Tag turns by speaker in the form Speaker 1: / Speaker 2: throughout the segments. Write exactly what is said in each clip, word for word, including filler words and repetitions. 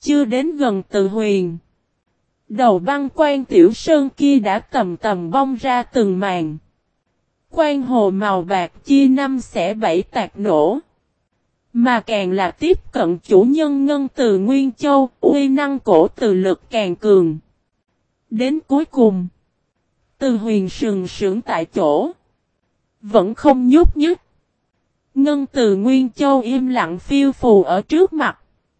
Speaker 1: chưa đến gần Từ Huyền. Đầu băng quan tiểu sơn kia đã tầm tầm bong ra từng màn. Quan hồ màu bạc chia năm xẻ bảy tạc nổ. Mà càng là tiếp cận chủ nhân Ngân Từ Nguyên Châu, uy năng cổ từ lực càng cường. Đến cuối cùng, Từ Huyền sừng sững tại chỗ, vẫn không nhúc nhích. Ngân Từ Nguyên Châu im lặng phiêu phù ở trước mặt.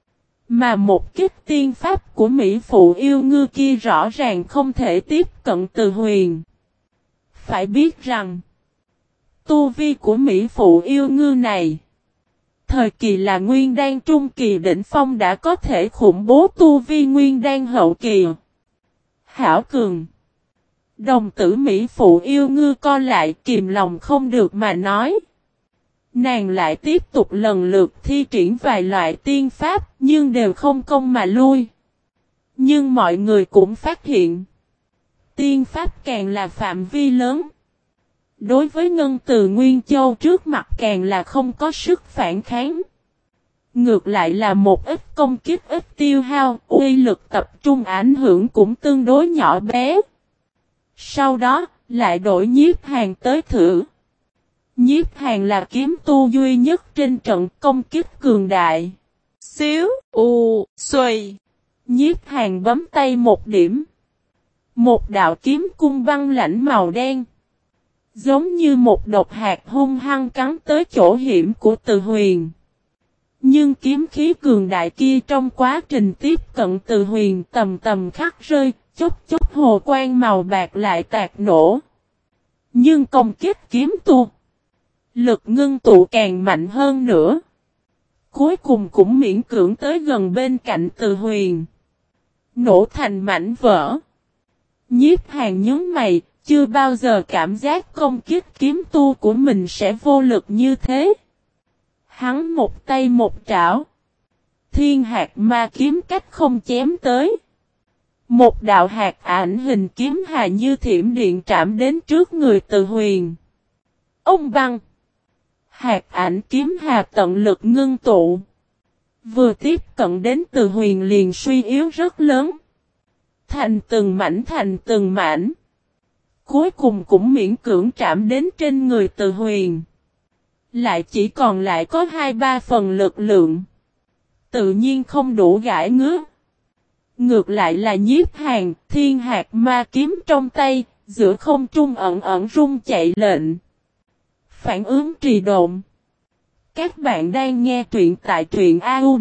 Speaker 1: Mà một kích tiên pháp của Mỹ Phụ yêu ngư kia rõ ràng không thể tiếp cận Từ Huyền. Phải biết rằng, tu vi của Mỹ Phụ yêu ngư này, thời kỳ là Nguyên Đan Trung Kỳ đỉnh phong đã có thể khủng bố tu vi Nguyên Đan Hậu Kỳ. Hảo cường. Đồng tử Mỹ Phụ yêu ngư co lại kìm lòng không được mà nói. Nàng lại tiếp tục lần lượt thi triển vài loại tiên pháp nhưng đều không công mà lui. Nhưng mọi người cũng phát hiện, tiên pháp càng là phạm vi lớn. Đối với Ngân Từ Nguyên Châu trước mặt càng là không có sức phản kháng. Ngược lại là một ít công kích ít tiêu hao, uy lực tập trung ảnh hưởng cũng tương đối nhỏ bé. Sau đó, lại đổi Nhiếp Hàn tới thử. Nhiếp Hàn là kiếm tu duy nhất trên trận công kích cường đại. Xíu, u, xuôi. Nhiếp Hàn bấm tay một điểm. Một đạo kiếm cung băng lãnh màu đen. Giống như một độc hạt hung hăng cắn tới chỗ hiểm của Từ Huyền. Nhưng kiếm khí cường đại kia trong quá trình tiếp cận Từ Huyền tầm tầm khắc rơi, chốc chốc hồ quang màu bạc lại tạc nổ. Nhưng công kích kiếm tu, lực ngưng tụ càng mạnh hơn nữa. Cuối cùng cũng miễn cưỡng tới gần bên cạnh Từ Huyền. Nổ thành mảnh vỡ. Nhiếp Hàn nhướng mày, chưa bao giờ cảm giác công kích kiếm tu của mình sẽ vô lực như thế. Hắn một tay một trảo. Thiên hạt ma kiếm cách không chém tới. Một đạo hạt ảnh hình kiếm hà như thiểm điện trảm đến trước người Từ Huyền. Ông băng. Hạt ảnh kiếm hà tận lực ngưng tụ. Vừa tiếp cận đến Từ Huyền liền suy yếu rất lớn. Thành từng mảnh thành từng mảnh. Cuối cùng cũng miễn cưỡng trảm đến trên người Từ Huyền. Lại chỉ còn lại có hai ba phần lực lượng. Tự nhiên không đủ gãi ngứa. Ngược lại là Nhiếp Hàn, thiên hạt ma kiếm trong tay, giữa không trung ẩn ẩn rung chạy lệnh. Phản ứng trì độn. Các bạn đang nghe truyện tại truyện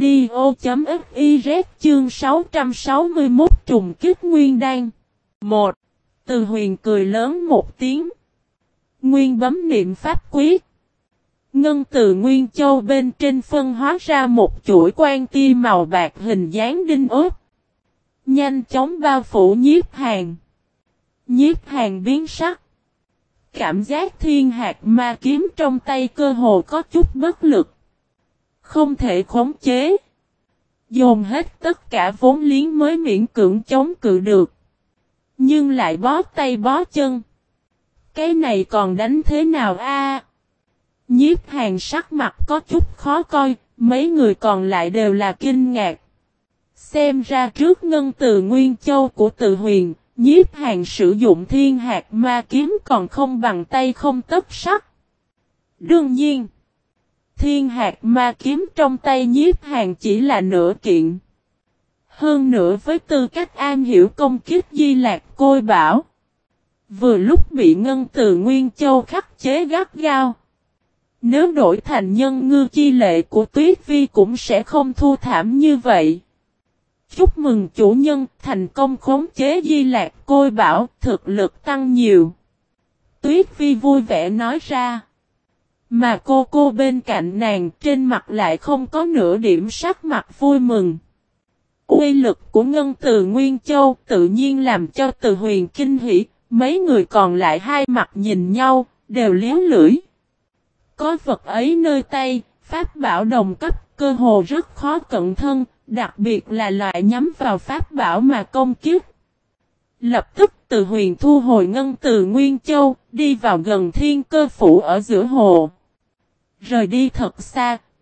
Speaker 1: audio.fiz chương sáu trăm sáu mươi mốt trùng kích nguyên đan. một. Từ Huyền cười lớn một tiếng. Nguyên bấm niệm pháp quyết. Ngân Từ Nguyên Châu bên trên phân hóa ra một chuỗi quan tia màu bạc hình dáng đinh ốp. Nhanh chóng bao phủ Nhiếp Hàn. Nhiếp Hàn biến sắc. Cảm giác thiên hạt ma kiếm trong tay cơ hồ có chút bất lực. Không thể khống chế. Dồn hết tất cả vốn liếng mới miễn cưỡng chống cự được. Nhưng lại bó tay bó chân. Cái này còn đánh thế nào a? Nhiếp Hàn sắc mặt có chút khó coi, mấy người còn lại đều là kinh ngạc. Xem ra trước Ngân Từ Nguyên Châu của Từ Huyền, Nhiếp Hàn sử dụng thiên hạt ma kiếm còn không bằng tay không tấc sắt. Đương nhiên, thiên hạt ma kiếm trong tay Nhiếp Hàn chỉ là nửa kiện. Hơn nữa với tư cách am hiểu công kích Di Lạc Côi Bảo. Vừa lúc bị Ngân Từ Nguyên Châu khắc chế gắt gao. Nếu đổi thành nhân ngư chi lệ của Tuyết Vi cũng sẽ không thua thảm như vậy. Chúc mừng chủ nhân thành công khống chế Di Lạc Côi Bảo, thực lực tăng nhiều. Tuyết Vi vui vẻ nói ra. Mà cô cô bên cạnh nàng trên mặt lại không có nửa điểm sắc mặt vui mừng. Uy lực của Ngân Từ Nguyên Châu tự nhiên làm cho Từ Huyền kinh hỉ, mấy người còn lại hai mặt nhìn nhau, đều liếu lưỡi. Có vật ấy nơi tay, pháp bảo đồng cấp, cơ hồ rất khó cận thân, đặc biệt là loại nhắm vào pháp bảo mà công kích. Lập tức Từ Huyền thu hồi Ngân Từ Nguyên Châu, đi vào gần Thiên Cơ Phủ ở giữa hồ. Rời đi thật xa,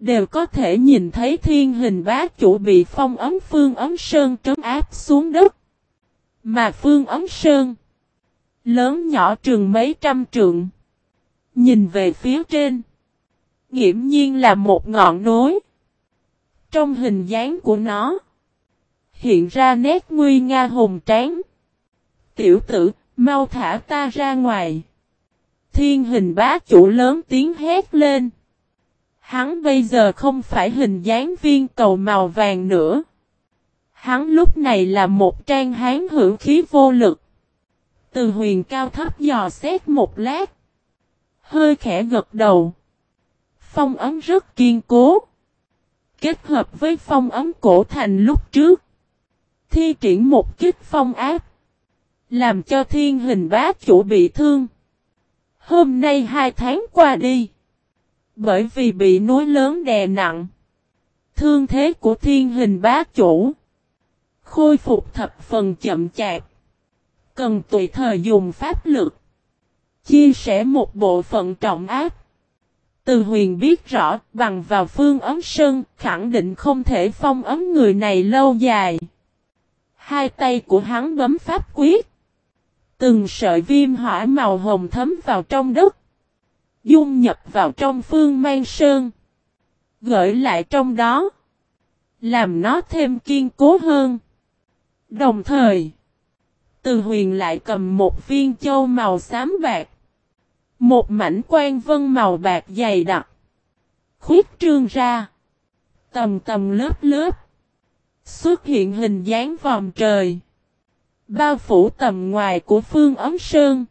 Speaker 1: đều có thể nhìn thấy thiên hình bá chủ bị phong ấm Phương Ấm Sơn trấn áp xuống đất. Mà Phương Ấm Sơn, lớn nhỏ chừng mấy trăm trượng, nhìn về phía trên, nghiễm nhiên là một ngọn núi. Trong hình dáng của nó, hiện ra nét nguy nga hùng tráng. Tiểu tử, mau thả ta ra ngoài. Thiên hình bá chủ lớn tiếng hét lên. Hắn bây giờ không phải hình dáng viên cầu màu vàng nữa. Hắn lúc này là một trang hán hữu khí vô lực. Từ Huyền cao thấp dò xét một lát, hơi khẽ gật đầu. Phong ấm rất kiên cố. Kết hợp với phong ấm cổ thành lúc trước, thi triển một kích phong áp, làm cho thiên hình bá chủ bị thương. Hôm nay hai tháng qua đi, bởi vì bị núi lớn đè nặng, thương thế của thiên hình bá chủ khôi phục thập phần chậm chạp, cần tùy thời dùng pháp lực chia sẻ một bộ phận trọng áp. Từ Huyền biết rõ, bằng vào Phương Ấm Sơn, khẳng định không thể phong ấm người này lâu dài. Hai tay của hắn bấm pháp quyết. Từng sợi viêm hỏa màu hồng thấm vào trong đất, dung nhập vào trong Phương Mang Sơn, gửi lại trong đó, làm nó thêm kiên cố hơn. Đồng thời, Từ Huyền lại cầm một viên châu màu xám bạc, một mảnh quan vân màu bạc dày đặc, khuyết trương ra, tầm tầm lớp lớp, xuất hiện hình dáng vòm trời, bao phủ tầm ngoài của Phương Ấm Sơn.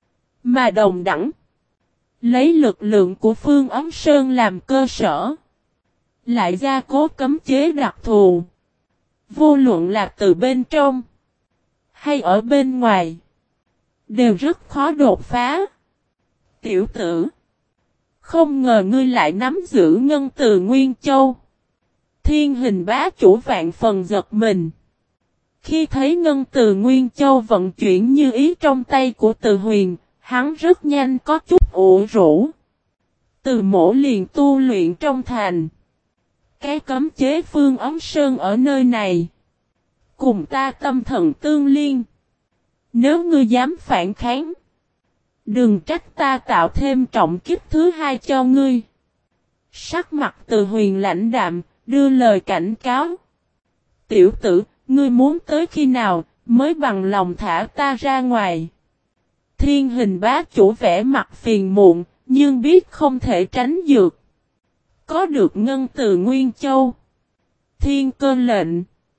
Speaker 1: Mà đồng đẳng, lấy lực lượng của Phương Ấm Sơn làm cơ sở, lại gia cố cấm chế đặc thù. Vô luận là từ bên trong, hay ở bên ngoài, đều rất khó đột phá. Tiểu tử, không ngờ ngươi lại nắm giữ ngân từ Nguyên Châu. Thiên hình bá chủ vạn phần giật mình. Khi thấy ngân từ Nguyên Châu vận chuyển như ý trong tay của Từ Huyền, hắn rất nhanh có chút ủ rũ. Từ mổ liền tu luyện trong thành. Cái cấm chế Phương Ấm Sơn ở nơi này, cùng ta tâm thần tương liên. Nếu ngươi dám phản kháng, đừng trách ta tạo thêm trọng kích thứ hai cho ngươi. Sắc mặt Từ Huyền lãnh đạm, đưa lời cảnh cáo. Tiểu tử, ngươi muốn tới khi nào, mới bằng lòng thả ta ra ngoài. Thiên hình bá chủ vẻ mặt phiền muộn, nhưng biết không thể tránh dược. Có được ngân từ Nguyên Châu, thiên cơ lệnh,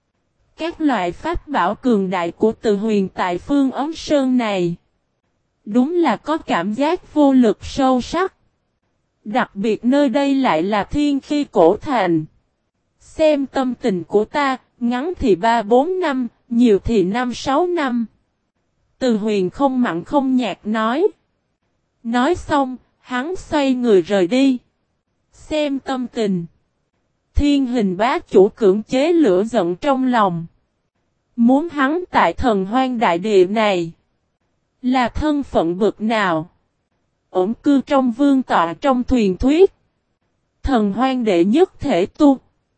Speaker 1: các loại pháp bảo cường đại của Từ Huyền tại Phương Ấm Sơn này, đúng là có cảm giác vô lực sâu sắc. Đặc biệt nơi đây lại là thiên khi cổ thành. Xem tâm tình của ta, ngắn thì ba bốn năm, nhiều thì năm sáu năm. Từ Huyền không mặn không nhạt nói. Nói xong, hắn xoay người rời đi. Xem tâm tình. Thiên hình bá chủ cưỡng chế lửa giận trong lòng. Muốn hắn tại thần hoang đại địa này, là thân phận bực nào? Ổn cư trong vương tọa trong thuyền thuyết. Thần hoang đệ nhất thể tu.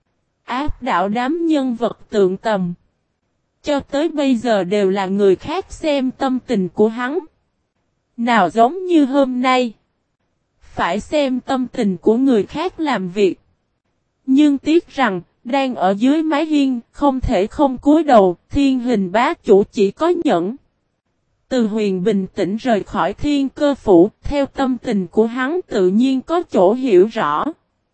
Speaker 1: Áp đảo đám nhân vật tượng tầm. Cho tới bây giờ đều là người khác xem tâm tình của hắn. Nào giống như hôm nay, phải xem tâm tình của người khác làm việc. Nhưng tiếc rằng, đang ở dưới mái hiên, không thể không cúi đầu, thiên hình bá chủ chỉ có nhẫn. Từ Huyền bình tĩnh rời khỏi thiên cơ phủ, theo tâm tình của hắn tự nhiên có chỗ hiểu rõ.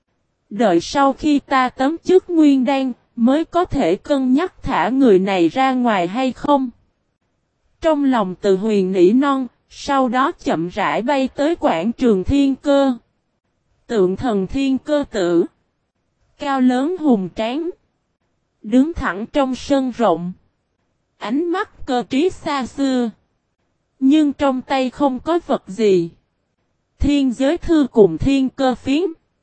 Speaker 1: Đợi sau khi ta tấm chức nguyên đan, mới có thể cân nhắc thả người này ra ngoài hay không. Trong lòng Từ Huyền nỉ non, sau đó chậm rãi bay tới quảng trường thiên cơ. Tượng thần thiên cơ tử, cao lớn hùng tráng, đứng thẳng trong sân rộng, ánh mắt cơ trí xa xưa. Nhưng trong tay không có vật gì. Thiên giới thư cùng thiên cơ phiến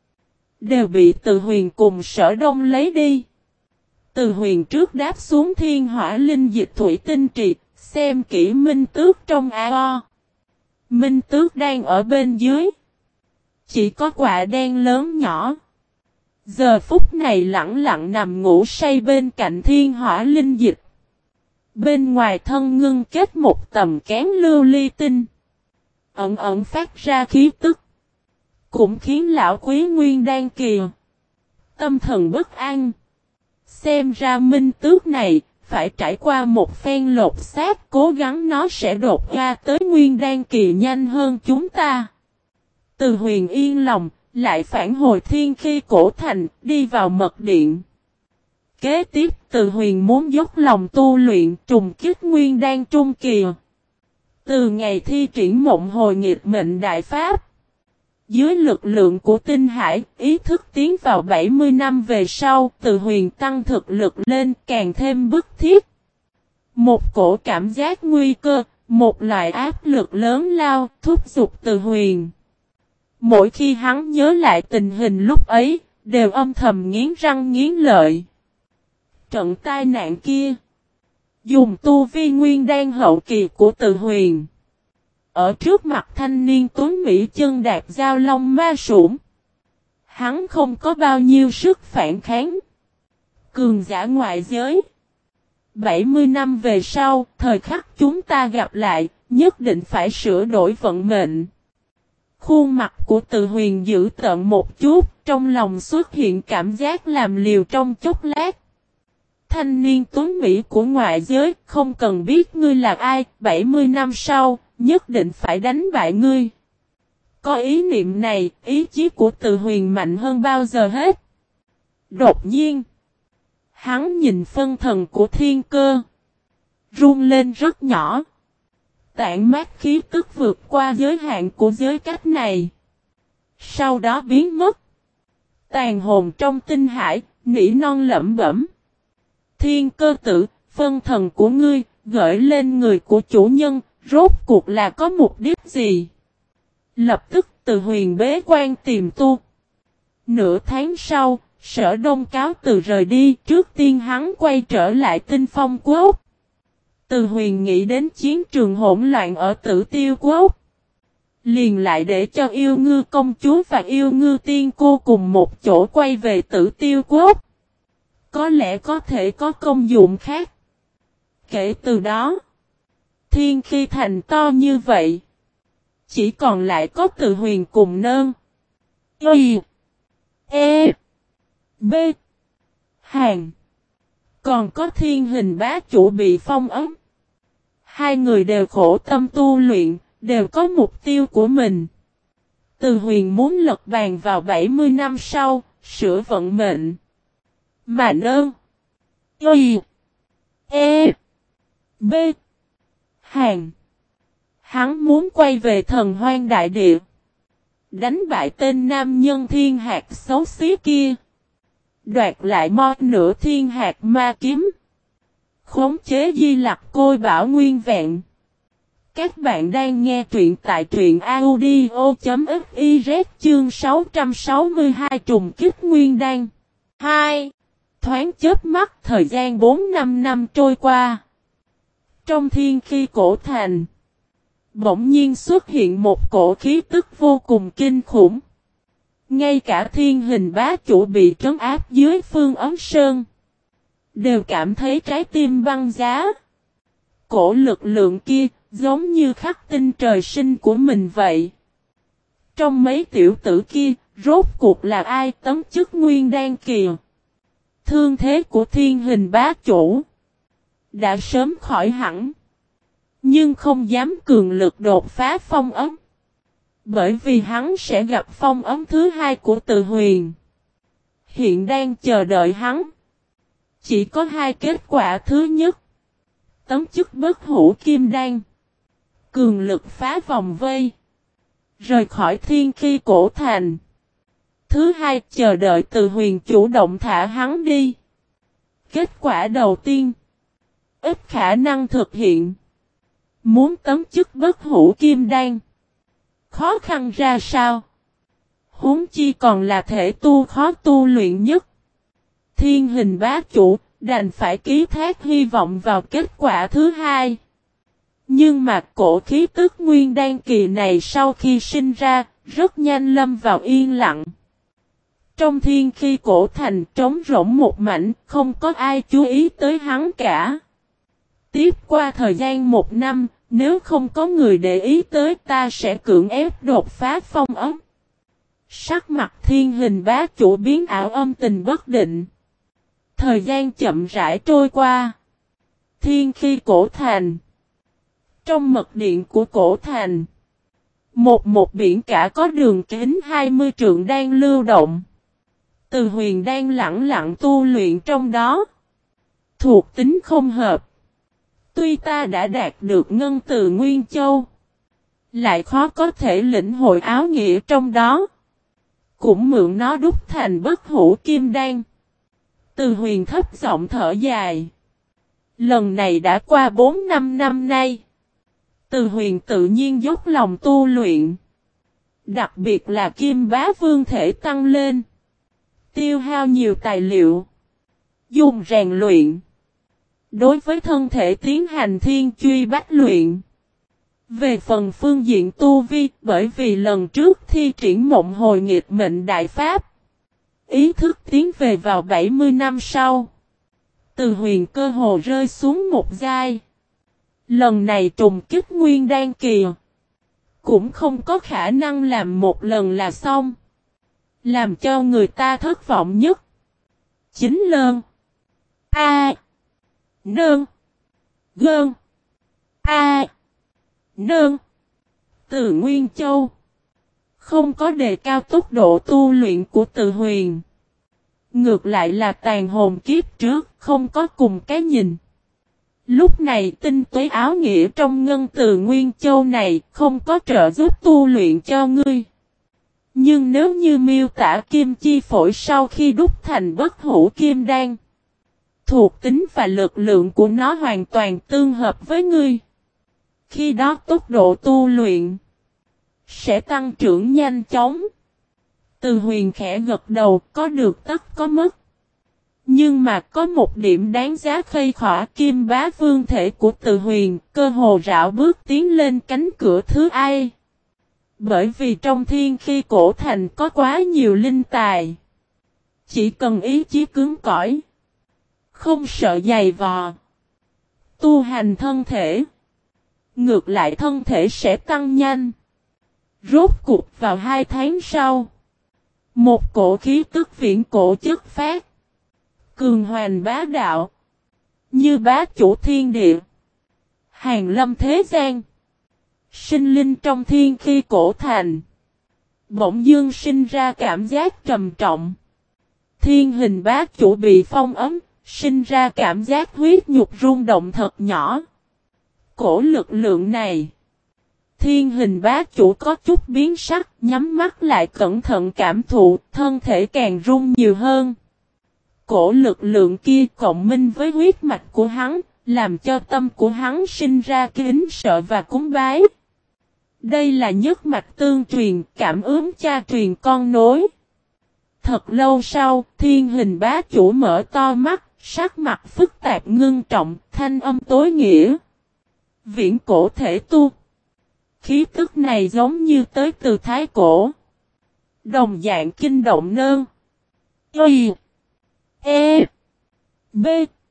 Speaker 1: đều bị Từ Huyền cùng Sở Đông lấy đi. Từ Huyền trước đáp xuống thiên hỏa linh dịch thủy tinh triệt, xem kỹ Minh Tước trong ao. Minh Tước đang ở bên dưới, chỉ có quả đen lớn nhỏ. Giờ phút này lẳng lặng nằm ngủ say bên cạnh thiên hỏa linh dịch. Bên ngoài thân ngưng kết một tầm kén lưu ly tinh. Ẩn ẩn phát ra khí tức. Cũng khiến lão quý nguyên đan kỳ tâm thần bất an. Xem ra minh tước này phải trải qua một phen lột xác, cố gắng nó sẽ đột ra tới nguyên đan kỳ nhanh hơn chúng ta. Từ Huyền yên lòng, lại phản hồi thiên khi cổ thành, đi vào mật điện. Kế tiếp Từ Huyền muốn dốc lòng tu luyện trùng kích nguyên đan trung kỳ. Từ ngày thi triển mộng hồi nghịch mệnh đại pháp, dưới lực lượng của tinh hải, ý thức tiến vào bảy mươi năm về sau, Từ Huyền tăng thực lực lên càng thêm bức thiết. Một cổ cảm giác nguy cơ, một loại áp lực lớn lao, thúc giục Từ Huyền. Mỗi khi hắn nhớ lại tình hình lúc ấy, đều âm thầm nghiến răng nghiến lợi. Trận tai nạn kia, dùng tu vi nguyên đan hậu kỳ của Từ Huyền. Ở trước mặt thanh niên tuấn Mỹ chân đạp giao long ma sủng, hắn không có bao nhiêu sức phản kháng. Cường giả ngoại giới. bảy mươi năm về sau, thời khắc chúng ta gặp lại, nhất định phải sửa đổi vận mệnh. Khuôn mặt của Từ Huyền giữ tợn một chút, trong lòng xuất hiện cảm giác làm liều trong chốc lát. Thanh niên tuấn Mỹ của ngoại giới, không cần biết ngươi là ai, bảy mươi năm sau, nhất định phải đánh bại ngươi. Có ý niệm này, ý chí của Từ Huyền mạnh hơn bao giờ hết. Đột nhiên, hắn nhìn phân thần của thiên cơ, run lên rất nhỏ. Tản mát khí tức vượt qua giới hạn của giới cách này. Sau đó biến mất. Tàn hồn trong tinh hải, nỉ non lẩm bẩm. Thiên cơ tử, phân thần của ngươi, gửi lên người của chủ nhân, rốt cuộc là có mục đích gì? Lập tức Từ Huyền bế quan tìm tu. Nửa tháng sau, Sở Đông cáo từ rời đi, trước tiên hắn quay trở lại Tinh Phong Quốc. Từ Huyền nghĩ đến chiến trường hỗn loạn ở Tử Tiêu Quốc. Liền lại để cho Yêu Ngư công chúa và Yêu Ngư tiên cô cùng một chỗ quay về Tử Tiêu Quốc. Có lẽ có thể có công dụng khác. Kể từ đó, Thiên Khi thành to như vậy, chỉ còn lại có Từ Huyền cùng Nơn, Y, E, B, Hàn. Còn có Thiên Hình bá chủ bị phong ấn. Hai người đều khổ tâm tu luyện, đều có mục tiêu của mình. Từ Huyền muốn lật bàn vào bảy mươi năm sau, sửa vận mệnh. Mà Nơn, Y, E, B, Hàn. Hắn muốn quay về Thần Hoang Đại Địa, đánh bại tên nam nhân thiên hạt xấu xí kia, đoạt lại mo nửa thiên hạt ma kiếm, khống chế Di Lặc Côi Bảo nguyên vẹn. Các bạn đang nghe truyện tại truyện audio.fiz chương sáu trăm sáu mươi hai trùng kích nguyên đan. hai. Thoáng chớp mắt thời gian bốn năm năm trôi qua. Trong Thiên Khi cổ thành, bỗng nhiên xuất hiện một cổ khí tức vô cùng kinh khủng. Ngay cả Thiên Hình bá chủ bị trấn áp dưới Phương Ấm Sơn, đều cảm thấy trái tim băng giá. Cổ lực lượng kia, giống như khắc tinh trời sinh của mình vậy. Trong mấy tiểu tử kia, rốt cuộc là ai tấm chức nguyên đan kỳ? Thương thế của Thiên Hình bá chủ đã sớm khỏi hẳn, nhưng không dám cường lực đột phá phong ấm. Bởi vì hắn sẽ gặp phong ấm thứ hai của Từ Huyền. Hiện đang chờ đợi hắn. Chỉ có hai kết quả. Thứ nhất, tấm chức bất hủ kim đan, cường lực phá vòng vây, rời khỏi Thiên Khi cổ thành. Thứ hai, chờ đợi Từ Huyền chủ động thả hắn đi. Kết quả đầu tiên, ít khả năng thực hiện. Muốn tấm chức bất hủ kim đan, khó khăn ra sao? Huống chi còn là thể tu khó tu luyện nhất. Thiên Hình bá chủ đành phải ký thác hy vọng vào kết quả thứ hai. Nhưng mà cổ khí tức nguyên đan kỳ này sau khi sinh ra, rất nhanh lâm vào yên lặng. Trong thiên khi cổ thành trống rỗng một mảnh, không có ai chú ý tới hắn cả. Tiếp qua thời gian một năm, nếu không có người để ý tới ta sẽ cưỡng ép đột phá phong ấm. Sắc mặt thiên hình bá chủ biến ảo âm tình bất định. Thời gian chậm rãi trôi qua. Thiên khi cổ thành. Trong mật điện của cổ thành. Một một biển cả có đường kính hai mươi trượng đang lưu động. Từ Huyền đang lặng lặng tu luyện trong đó. Thuộc tính không hợp. Tuy ta đã đạt được ngân từ Nguyên Châu. Lại khó có thể lĩnh hội áo nghĩa trong đó. Cũng mượn nó đúc thành bất hủ kim đan. Từ Huyền thấp giọng thở dài. Lần này đã qua bốn năm năm nay. Từ Huyền tự nhiên dốc lòng tu luyện. Đặc biệt là kim bá vương thể tăng lên. Tiêu hao nhiều tài liệu. Dùng rèn luyện. Đối với thân thể tiến hành thiên truy bách luyện. Về phần phương diện tu vi, bởi vì lần trước thi triển mộng hồi nghịch mệnh đại pháp. Ý thức tiến về vào bảy mươi năm sau. Từ Huyền cơ hồ rơi xuống một giai. Lần này trùng kích nguyên đan kỳ. Cũng không có khả năng làm một lần là xong. Làm cho người ta thất vọng nhất. Chính lơn. A. Nơn. Gơn. A. Nơn. Từ Nguyên Châu. Không có đề cao tốc độ tu luyện của Từ Huyền. Ngược lại là tàn hồn kiếp trước không có cùng cái nhìn. Lúc này tinh túy áo nghĩa trong ngân từ Nguyên Châu này không có trợ giúp tu luyện cho ngươi. Nhưng nếu như miêu tả kim chi phổi sau khi đúc thành bất hủ kim đan. Thuộc tính và lực lượng của nó hoàn toàn tương hợp với ngươi. Khi đó tốc độ tu luyện sẽ tăng trưởng nhanh chóng. Từ Huyền khẽ gật đầu, có được tất có mất. Nhưng mà có một điểm đáng giá khơi khỏa kim bá vương thể của Từ Huyền, cơ hồ rảo bước tiến lên cánh cửa thứ ai. Bởi vì trong thiên khi cổ thành có quá nhiều linh tài. Chỉ cần ý chí cứng cỏi. Không sợ dày vò. Tu hành thân thể. Ngược lại thân thể sẽ tăng nhanh. Rốt cuộc vào hai tháng sau. Một cổ khí tức viễn cổ chất phát. Cường hoành bá đạo. Như bá chủ thiên địa. Hàng lâm thế gian. Sinh linh trong thiên khi cổ thành. Bỗng dương sinh ra cảm giác trầm trọng. Thiên hình bá chủ bị phong ấm. Sinh ra cảm giác huyết nhục rung động thật nhỏ. Cổ lực lượng này. Thiên hình bá chủ có chút biến sắc. Nhắm mắt lại cẩn thận cảm thụ. Thân thể càng rung nhiều hơn. Cổ lực lượng kia cộng minh với huyết mạch của hắn. Làm cho tâm của hắn sinh ra kính sợ và cúng bái. Đây là nhất mạch tương truyền, cảm ứng cha truyền con nối. Thật lâu sau, thiên hình bá chủ mở to mắt, sắc mặt phức tạp ngưng trọng, thanh âm tối nghĩa. Viễn cổ thể tu. Khí tức này giống như tới từ thái cổ. Đồng dạng kinh động nơn. Y. E. B.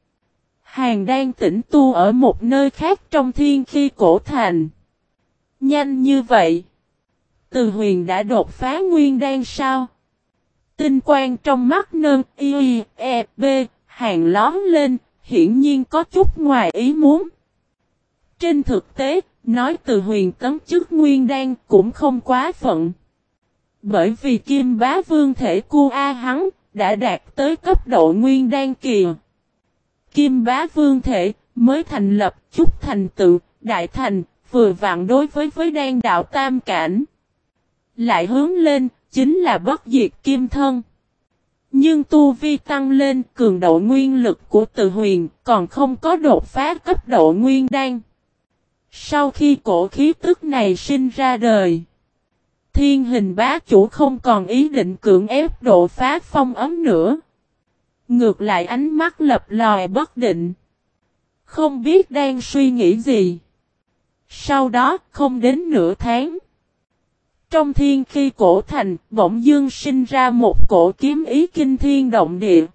Speaker 1: Hàng đang tĩnh tu ở một nơi khác trong thiên khi cổ thành. Nhanh như vậy. Từ Huyền đã đột phá nguyên đan sao? Tinh quang trong mắt nơn y e b hàng lóm lên, hiển nhiên có chút ngoài ý muốn. Trên thực tế, nói Từ Huyền tấn chức nguyên đan cũng không quá phận. Bởi vì kim bá vương thể cu A hắn đã đạt tới cấp độ nguyên đan kỳ. Kim bá vương thể mới thành lập chút thành tựu, đại thành, vừa vặn đối với với đan đạo tam cảnh. Lại hướng lên, chính là bất diệt kim thân. Nhưng tu vi tăng lên cường độ nguyên lực của Từ Huyền còn không có đột phá cấp độ nguyên đan. Sau khi cổ khí tức này sinh ra đời, thiên hình bá chủ không còn ý định cưỡng ép đột phá phong ấm nữa. Ngược lại ánh mắt lập lòe bất định. Không biết đang suy nghĩ gì. Sau đó không đến nửa tháng. Trong thiên khi cổ thành, bỗng dưng sinh ra một cổ kiếm ý kinh thiên động địa.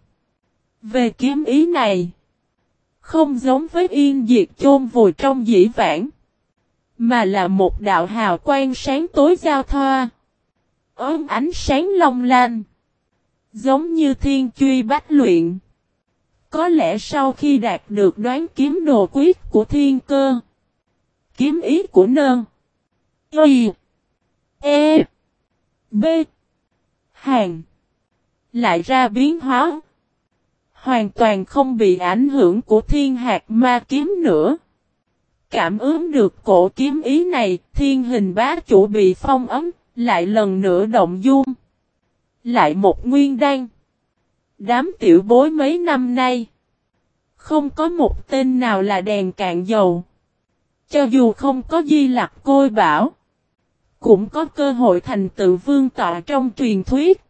Speaker 1: Về kiếm ý này, không giống với yên diệt chôn vùi trong dĩ vãng, mà là một đạo hào quang sáng tối giao thoa, ốm ánh sáng long lanh, giống như thiên truy bách luyện. Có lẽ sau khi đạt được đoán kiếm đồ quyết của thiên cơ, kiếm ý của nơn, y, e, b, hàn, lại ra biến hóa, hoàn toàn không bị ảnh hưởng của thiên hạt ma kiếm nữa. Cảm ứng được cổ kiếm ý này, thiên hình bá chủ bị phong ấm, lại lần nữa động dung. Lại một nguyên đan. Đám tiểu bối mấy năm nay, không có một tên nào là đèn cạn dầu. Cho dù không có di lặc côi bảo, cũng có cơ hội thành tựu vương tọa trong truyền thuyết.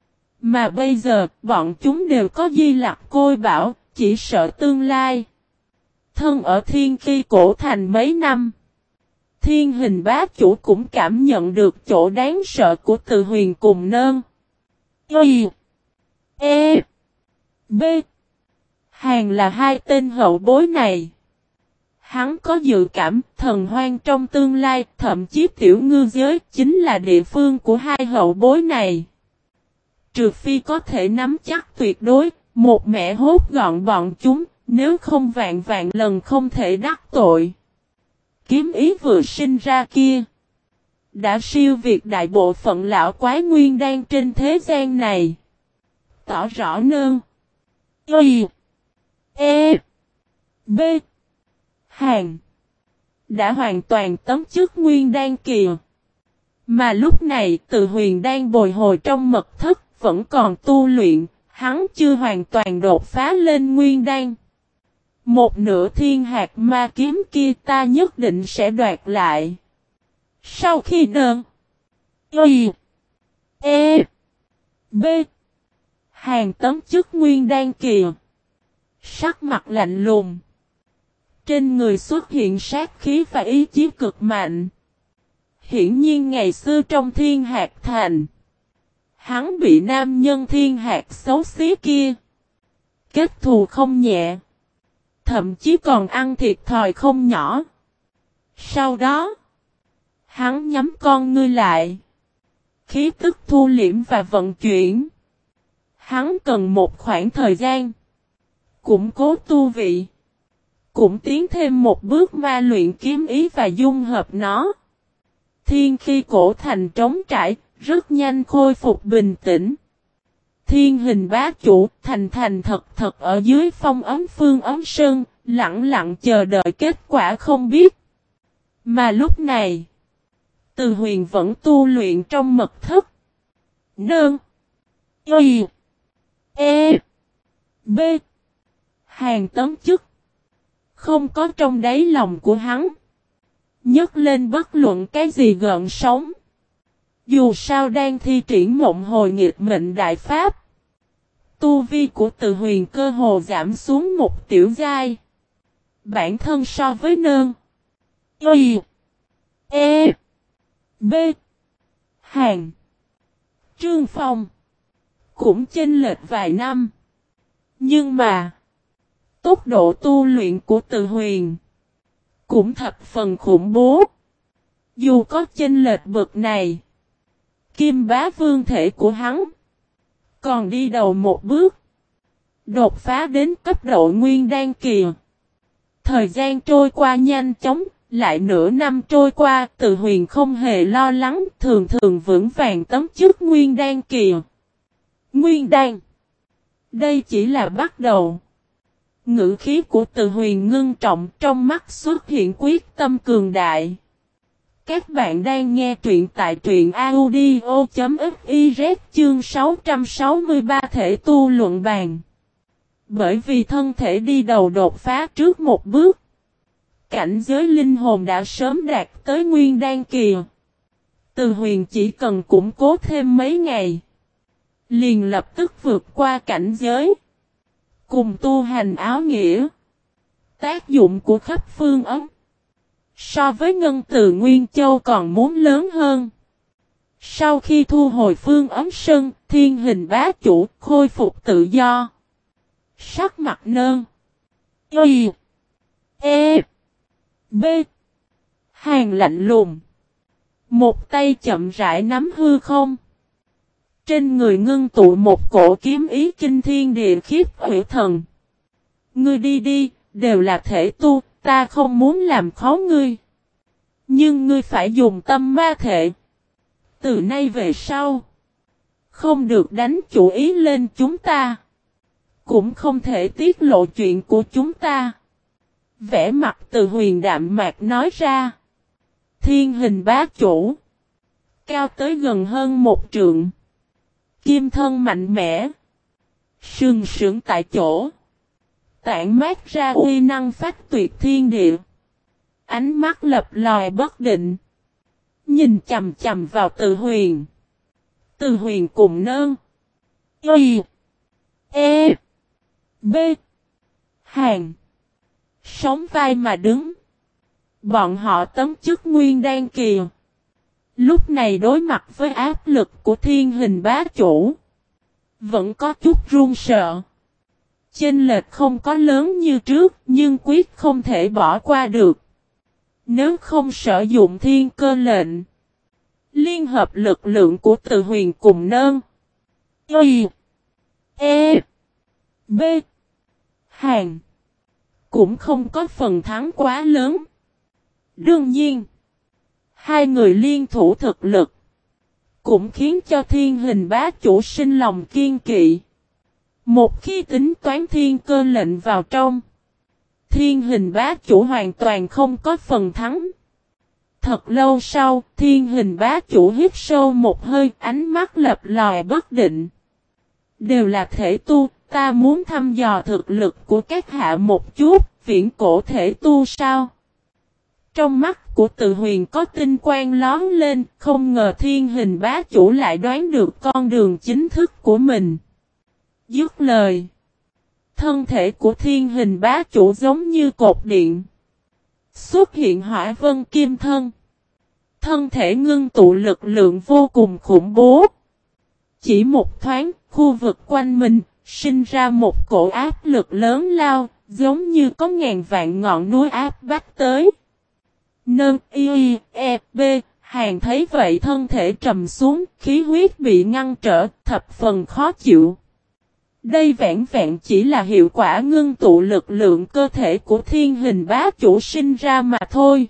Speaker 1: Mà bây giờ, bọn chúng đều có di lặc côi bảo, chỉ sợ tương lai. Thân ở thiên khi cổ thành mấy năm, thiên hình bá chủ cũng cảm nhận được chỗ đáng sợ của Từ Huyền cùng nơn, y, e, b, hàn là hai tên hậu bối này. Hắn có dự cảm thần hoang trong tương lai, thậm chí tiểu ngư giới chính là địa phương của hai hậu bối này. Trừ phi có thể nắm chắc tuyệt đối, một mẹ hốt gọn bọn chúng, nếu không vạn vạn lần không thể đắc tội. Kiếm ý vừa sinh ra kia, đã siêu việt đại bộ phận lão quái nguyên đan trên thế gian này. Tỏ rõ nơn, y, e, b, hàn, đã hoàn toàn tấm chức nguyên đan kìa. Mà lúc này Từ Huyền đang bồi hồi trong mật thất, vẫn còn tu luyện, hắn chưa hoàn toàn đột phá lên nguyên đan. Một nửa thiên hạt ma kiếm kia ta nhất định sẽ đoạt lại. Sau khi nơn, y, e, b, hàn tấm chức nguyên đan kìa. Sắc mặt lạnh lùng, trên người xuất hiện sát khí và ý chí cực mạnh. Hiển nhiên ngày xưa trong thiên hạt thành, hắn bị nam nhân thiên hạt xấu xí kia kết thù không nhẹ, thậm chí còn ăn thiệt thòi không nhỏ. Sau đó, hắn nhắm con ngươi lại, khí tức thu liễm và vận chuyển. Hắn cần một khoảng thời gian củng cố tu vị, cũng tiến thêm một bước ma luyện kiếm ý và dung hợp nó. Thiên khi cổ thành trống trải, rất nhanh khôi phục bình tĩnh. Thiên hình bá chủ thành thành thật thật ở dưới phong ấm phương ấm sơn, lặng lặng chờ đợi kết quả không biết. Mà lúc này, Từ Huyền vẫn tu luyện trong mật thất. Nơn, y, e, b, hàn tấm chức, không có trong đáy lòng của hắn nhấc lên bất luận cái gì gợn sóng. Dù sao đang thi triển mộng hồi nghịch mệnh đại pháp, tu vi của Từ Huyền cơ hồ giảm xuống một tiểu giai. Bản thân so với nơn, y, e, b, hàn, Trương Phong cũng chênh lệch vài năm. Nhưng mà tốc độ tu luyện của Từ Huyền cũng thập phần khủng bố. Dù có chênh lệch bậc này, Kim Bá Vương thể của hắn còn đi đầu một bước, đột phá đến cấp độ nguyên đan kỳ. Thời gian trôi qua nhanh chóng, lại nửa năm trôi qua, Từ Huyền không hề lo lắng, thường thường vững vàng tấm chức nguyên đan kỳ. Nguyên đan, đây chỉ là bắt đầu. Ngữ khí của Từ Huyền ngưng trọng, trong mắt xuất hiện quyết tâm cường đại. Các bạn đang nghe truyện tại truyện audio chấm fiz chương sáu trăm sáu mươi ba thể tu luận bàn. Bởi vì thân thể đi đầu đột phá trước một bước, cảnh giới linh hồn đã sớm đạt tới nguyên đan kỳ. Từ Huyền chỉ cần củng cố thêm mấy ngày, liền lập tức vượt qua cảnh giới. Cùng tu hành áo nghĩa, tác dụng của khắp phương ấm, so với Ngân Từ Nguyên Châu còn muốn lớn hơn. Sau khi thu hồi phương ấm sơn, thiên hình bá chủ khôi phục tự do. Sắc mặt nơn. Y. E. B. Hàng lạnh lùng. Một tay chậm rãi nắm hư không. Trên người ngưng tụ một cổ kiếm ý kinh thiên địa khiếp hủy thần. Ngươi đi đi, đều là thể tu, ta không muốn làm khó ngươi. Nhưng ngươi phải dùng tâm ma thể. Từ nay về sau, không được đánh chủ ý lên chúng ta. Cũng không thể tiết lộ chuyện của chúng ta. Vẻ mặt Từ Huyền đạm mạc nói ra. Thiên hình bá chủ. Cao tới gần hơn một trượng. Kim thân mạnh mẽ. Sừng sững tại chỗ. Tản mát ra uy năng phách tuyệt thiên địa. Ánh mắt lập lòi bất định. Nhìn chầm chầm vào Từ Huyền. Từ Huyền cùng nơn. Y. E. B. Hàng. Sống vai mà đứng. Bọn họ tấm chức nguyên đan kỳ. Lúc này đối mặt với áp lực của thiên hình bá chủ. Vẫn có chút run sợ. Chênh lệch không có lớn như trước, nhưng quyết không thể bỏ qua được. Nếu không sử dụng thiên cơ lệnh. Liên hợp lực lượng của Từ Huyền cùng nơn. Y. E. B. Hàng. Cũng không có phần thắng quá lớn. Đương nhiên. Hai người liên thủ thực lực. Cũng khiến cho thiên hình bá chủ sinh lòng kiên kỵ. Một khi tính toán thiên cơ lệnh vào trong. Thiên hình bá chủ hoàn toàn không có phần thắng. Thật lâu sau, thiên hình bá chủ hít sâu một hơi, ánh mắt lập lòi bất định. Đều là thể tu, ta muốn thăm dò thực lực của các hạ một chút, viễn cổ thể tu sao? Trong mắt của Từ Huyền có tinh quang lón lên, không ngờ thiên hình bá chủ lại đoán được con đường chính thức của mình. Dứt lời. Thân thể của thiên hình bá chủ giống như cột điện. Xuất hiện hỏa vân kim thân. Thân thể ngưng tụ lực lượng vô cùng khủng bố. Chỉ một thoáng, khu vực quanh mình, sinh ra một cổ áp lực lớn lao, giống như có ngàn vạn ngọn núi áp bách tới. Nâng y e b, Hàng thấy vậy thân thể trầm xuống, khí huyết bị ngăn trở, thập phần khó chịu. Đây vẹn vẹn chỉ là hiệu quả ngưng tụ lực lượng cơ thể của thiên hình bá chủ sinh ra mà thôi.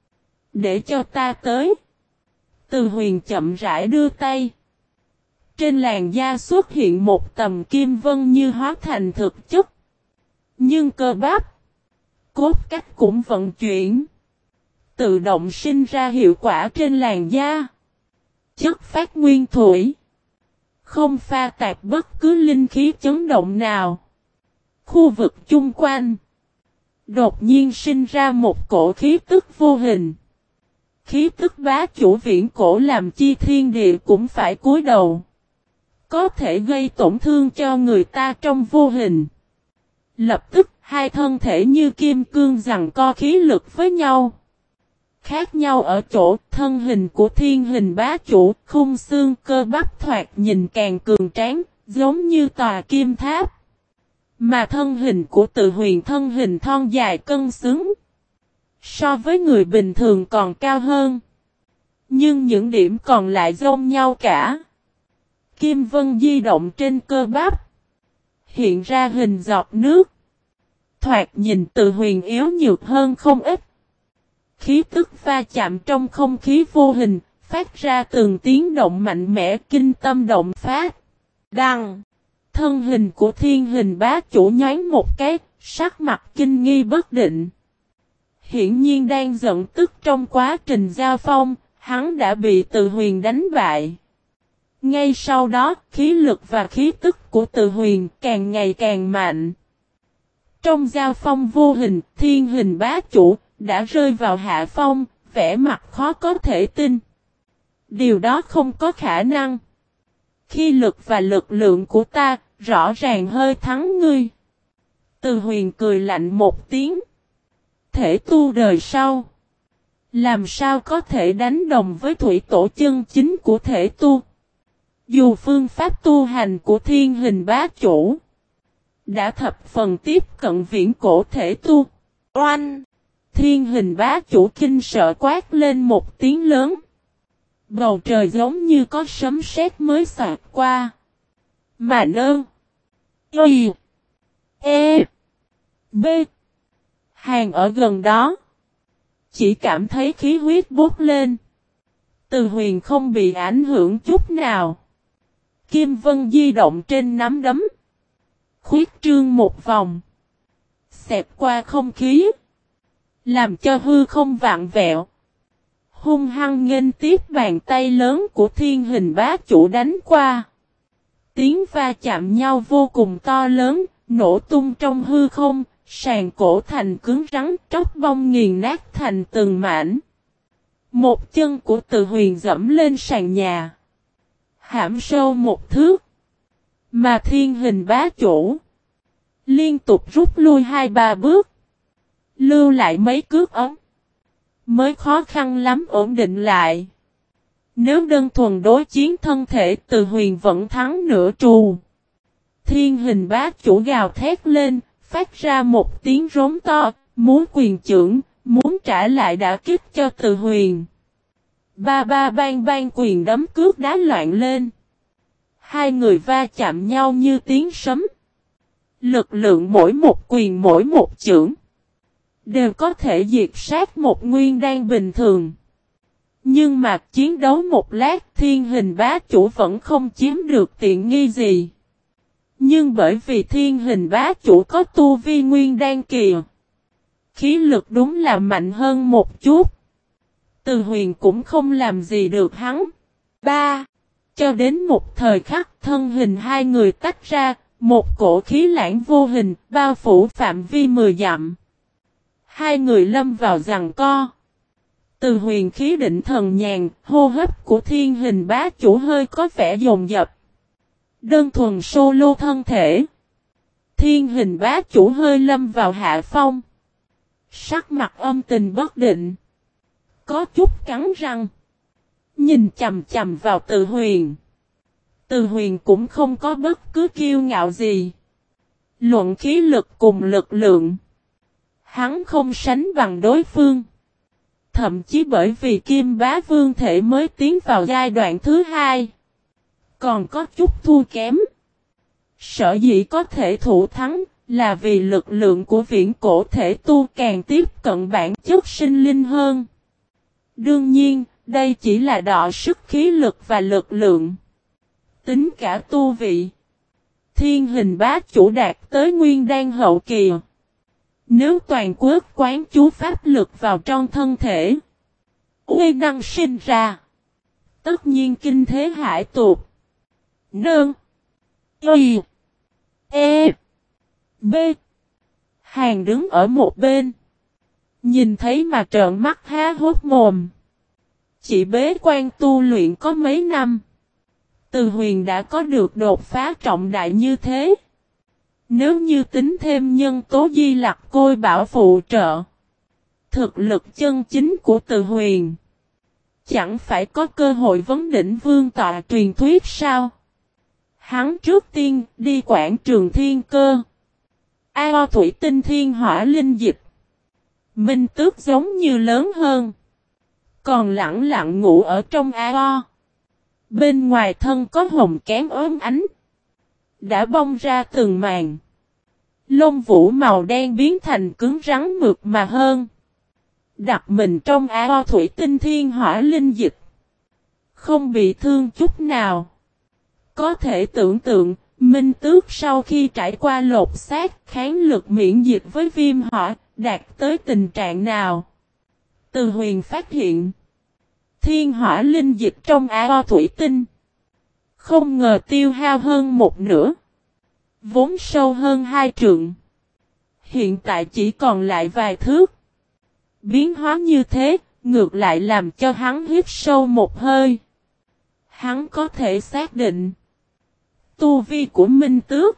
Speaker 1: Để cho ta tới. Từ Huyền chậm rãi đưa tay. Trên làn da xuất hiện một tầm kim vân như hóa thành thực chất. Nhưng cơ bắp, cốt cách cũng vận chuyển. Tự động sinh ra hiệu quả trên làn da. Chất phát nguyên thủy. Không pha tạp bất cứ linh khí chấn động nào. Khu vực chung quanh. Đột nhiên sinh ra một cổ khí tức vô hình. Khí tức bá chủ viễn cổ làm chi thiên địa cũng phải cúi đầu. Có thể gây tổn thương cho người ta trong vô hình. Lập tức hai thân thể như kim cương giằng co khí lực với nhau. Khác nhau ở chỗ thân hình của thiên hình bá chủ, khung xương cơ bắp thoạt nhìn càng cường tráng, giống như tòa kim tháp. Mà thân hình của Từ Huyền thân hình thon dài cân xứng. So với người bình thường còn cao hơn. Nhưng những điểm còn lại giống nhau cả. Kim vân di động trên cơ bắp. Hiện ra hình giọt nước. Thoạt nhìn Từ Huyền yếu nhược hơn không ít. Khí tức va chạm trong không khí vô hình, phát ra từng tiếng động mạnh mẽ kinh tâm động phát. Đăng! Thân hình của thiên hình bá chủ nhoáng một cái, sắc mặt kinh nghi bất định. Hiển nhiên đang giận tức trong quá trình giao phong, hắn đã bị Từ Huyền đánh bại. Ngay sau đó, khí lực và khí tức của Từ Huyền càng ngày càng mạnh. Trong giao phong vô hình, thiên hình bá chủ đã rơi vào hạ phong, vẻ mặt khó có thể tin. Điều đó không có khả năng. Khi lực và lực lượng của ta, rõ ràng hơi thắng ngươi. Từ Huyền cười lạnh một tiếng. Thể tu đời sau. Làm sao có thể đánh đồng với thủy tổ chân chính của thể tu? Dù phương pháp tu hành của thiên hình bá chủ đã thập phần tiếp cận viễn cổ thể tu. Oanh! Thiên hình bá chủ kinh sợ quát lên một tiếng lớn. Bầu trời giống như có sấm sét mới xoạt qua. Mà nơn. Y. E. B. Hàng ở gần đó. Chỉ cảm thấy khí huyết bốc lên. Từ Huyền không bị ảnh hưởng chút nào. Kim vân di động trên nắm đấm. Khuyết trương một vòng. Xẹp qua không khí. Làm cho hư không vạn vẹo. Hung hăng nghênh tiếp bàn tay lớn của thiên hình bá chủ đánh qua. Tiếng va chạm nhau vô cùng to lớn, nổ tung trong hư không, sàn cổ thành cứng rắn, tróc bông nghiền nát thành từng mảnh. Một chân của Từ Huyền dẫm lên sàn nhà. Hãm sâu một thước. Mà thiên hình bá chủ liên tục rút lui hai ba bước. Lưu lại mấy cước ấm. Mới khó khăn lắm ổn định lại. Nếu đơn thuần đối chiến thân thể Từ Huyền vẫn thắng nửa trù. Thiên hình bá chủ gào thét lên, phát ra một tiếng rống to, muốn quyền chưởng, muốn trả lại đả kích cho Từ Huyền. Ba ba bang bang quyền đấm cước đá loạn lên. Hai người va chạm nhau như tiếng sấm. Lực lượng mỗi một quyền mỗi một chưởng đều có thể diệt sát một nguyên đan bình thường. Nhưng mà chiến đấu một lát thiên hình bá chủ vẫn không chiếm được tiện nghi gì. Nhưng bởi vì thiên hình bá chủ có tu vi nguyên đan kỳ. Khí lực đúng là mạnh hơn một chút. Từ Huyền cũng không làm gì được hắn. Ba. Cho đến một thời khắc thân hình hai người tách ra, một cổ khí lãng vô hình bao phủ phạm vi mười dặm. Hai người lâm vào giằng co. Từ Huyền khí định thần nhàn, hô hấp của thiên hình bá chủ hơi có vẻ dồn dập. Đơn thuần solo thân thể. Thiên hình bá chủ hơi lâm vào hạ phong. Sắc mặt âm tình bất định. Có chút cắn răng. Nhìn chầm chầm vào Từ Huyền. Từ Huyền cũng không có bất cứ kiêu ngạo gì. Luận khí lực cùng lực lượng. Hắn không sánh bằng đối phương. Thậm chí bởi vì Kim Bá Vương thể mới tiến vào giai đoạn thứ hai. Còn có chút thua kém. Sở dĩ có thể thủ thắng là vì lực lượng của viễn cổ thể tu càng tiếp cận bản chất sinh linh hơn. Đương nhiên, đây chỉ là đọ sức khí lực và lực lượng. Tính cả tu vị. Thiên hình bá chủ đạt tới nguyên đan hậu kỳ. Nếu toàn quốc quán chú pháp lực vào trong thân thể. Uy năng sinh ra. Tất nhiên kinh thế hải tuột. Nương. Y. E. B. Hàng đứng ở một bên. Nhìn thấy mà trợn mắt há hốt mồm. Chỉ bế quan tu luyện có mấy năm. Từ Huyền đã có được đột phá trọng đại như thế. Nếu như tính thêm nhân tố di lặc côi bảo phụ trợ. Thực lực chân chính của Từ Huyền. Chẳng phải có cơ hội vấn đỉnh vương tọa truyền thuyết sao? Hắn trước tiên đi quảng trường thiên cơ. A-o thủy tinh thiên hỏa linh dịch. Minh Tước giống như lớn hơn. Còn lặng lặng ngủ ở trong A-o. Bên ngoài thân có hồng kén ốm ánh. Đã bong ra từng màn. Lông vũ màu đen biến thành cứng rắn mượt mà hơn. Đặt mình trong A-o thủy tinh thiên hỏa linh dịch. Không bị thương chút nào. Có thể tưởng tượng, Minh Tước sau khi trải qua lột xác kháng lực miễn dịch với viêm hỏa, đạt tới tình trạng nào. Từ Huyền phát hiện. Thiên hỏa linh dịch trong A-o thủy tinh. Không ngờ tiêu hao hơn một nửa. Vốn sâu hơn hai trượng. Hiện tại chỉ còn lại vài thước. Biến hóa như thế, ngược lại làm cho hắn hít sâu một hơi. Hắn có thể xác định. Tu vi của Minh Tước.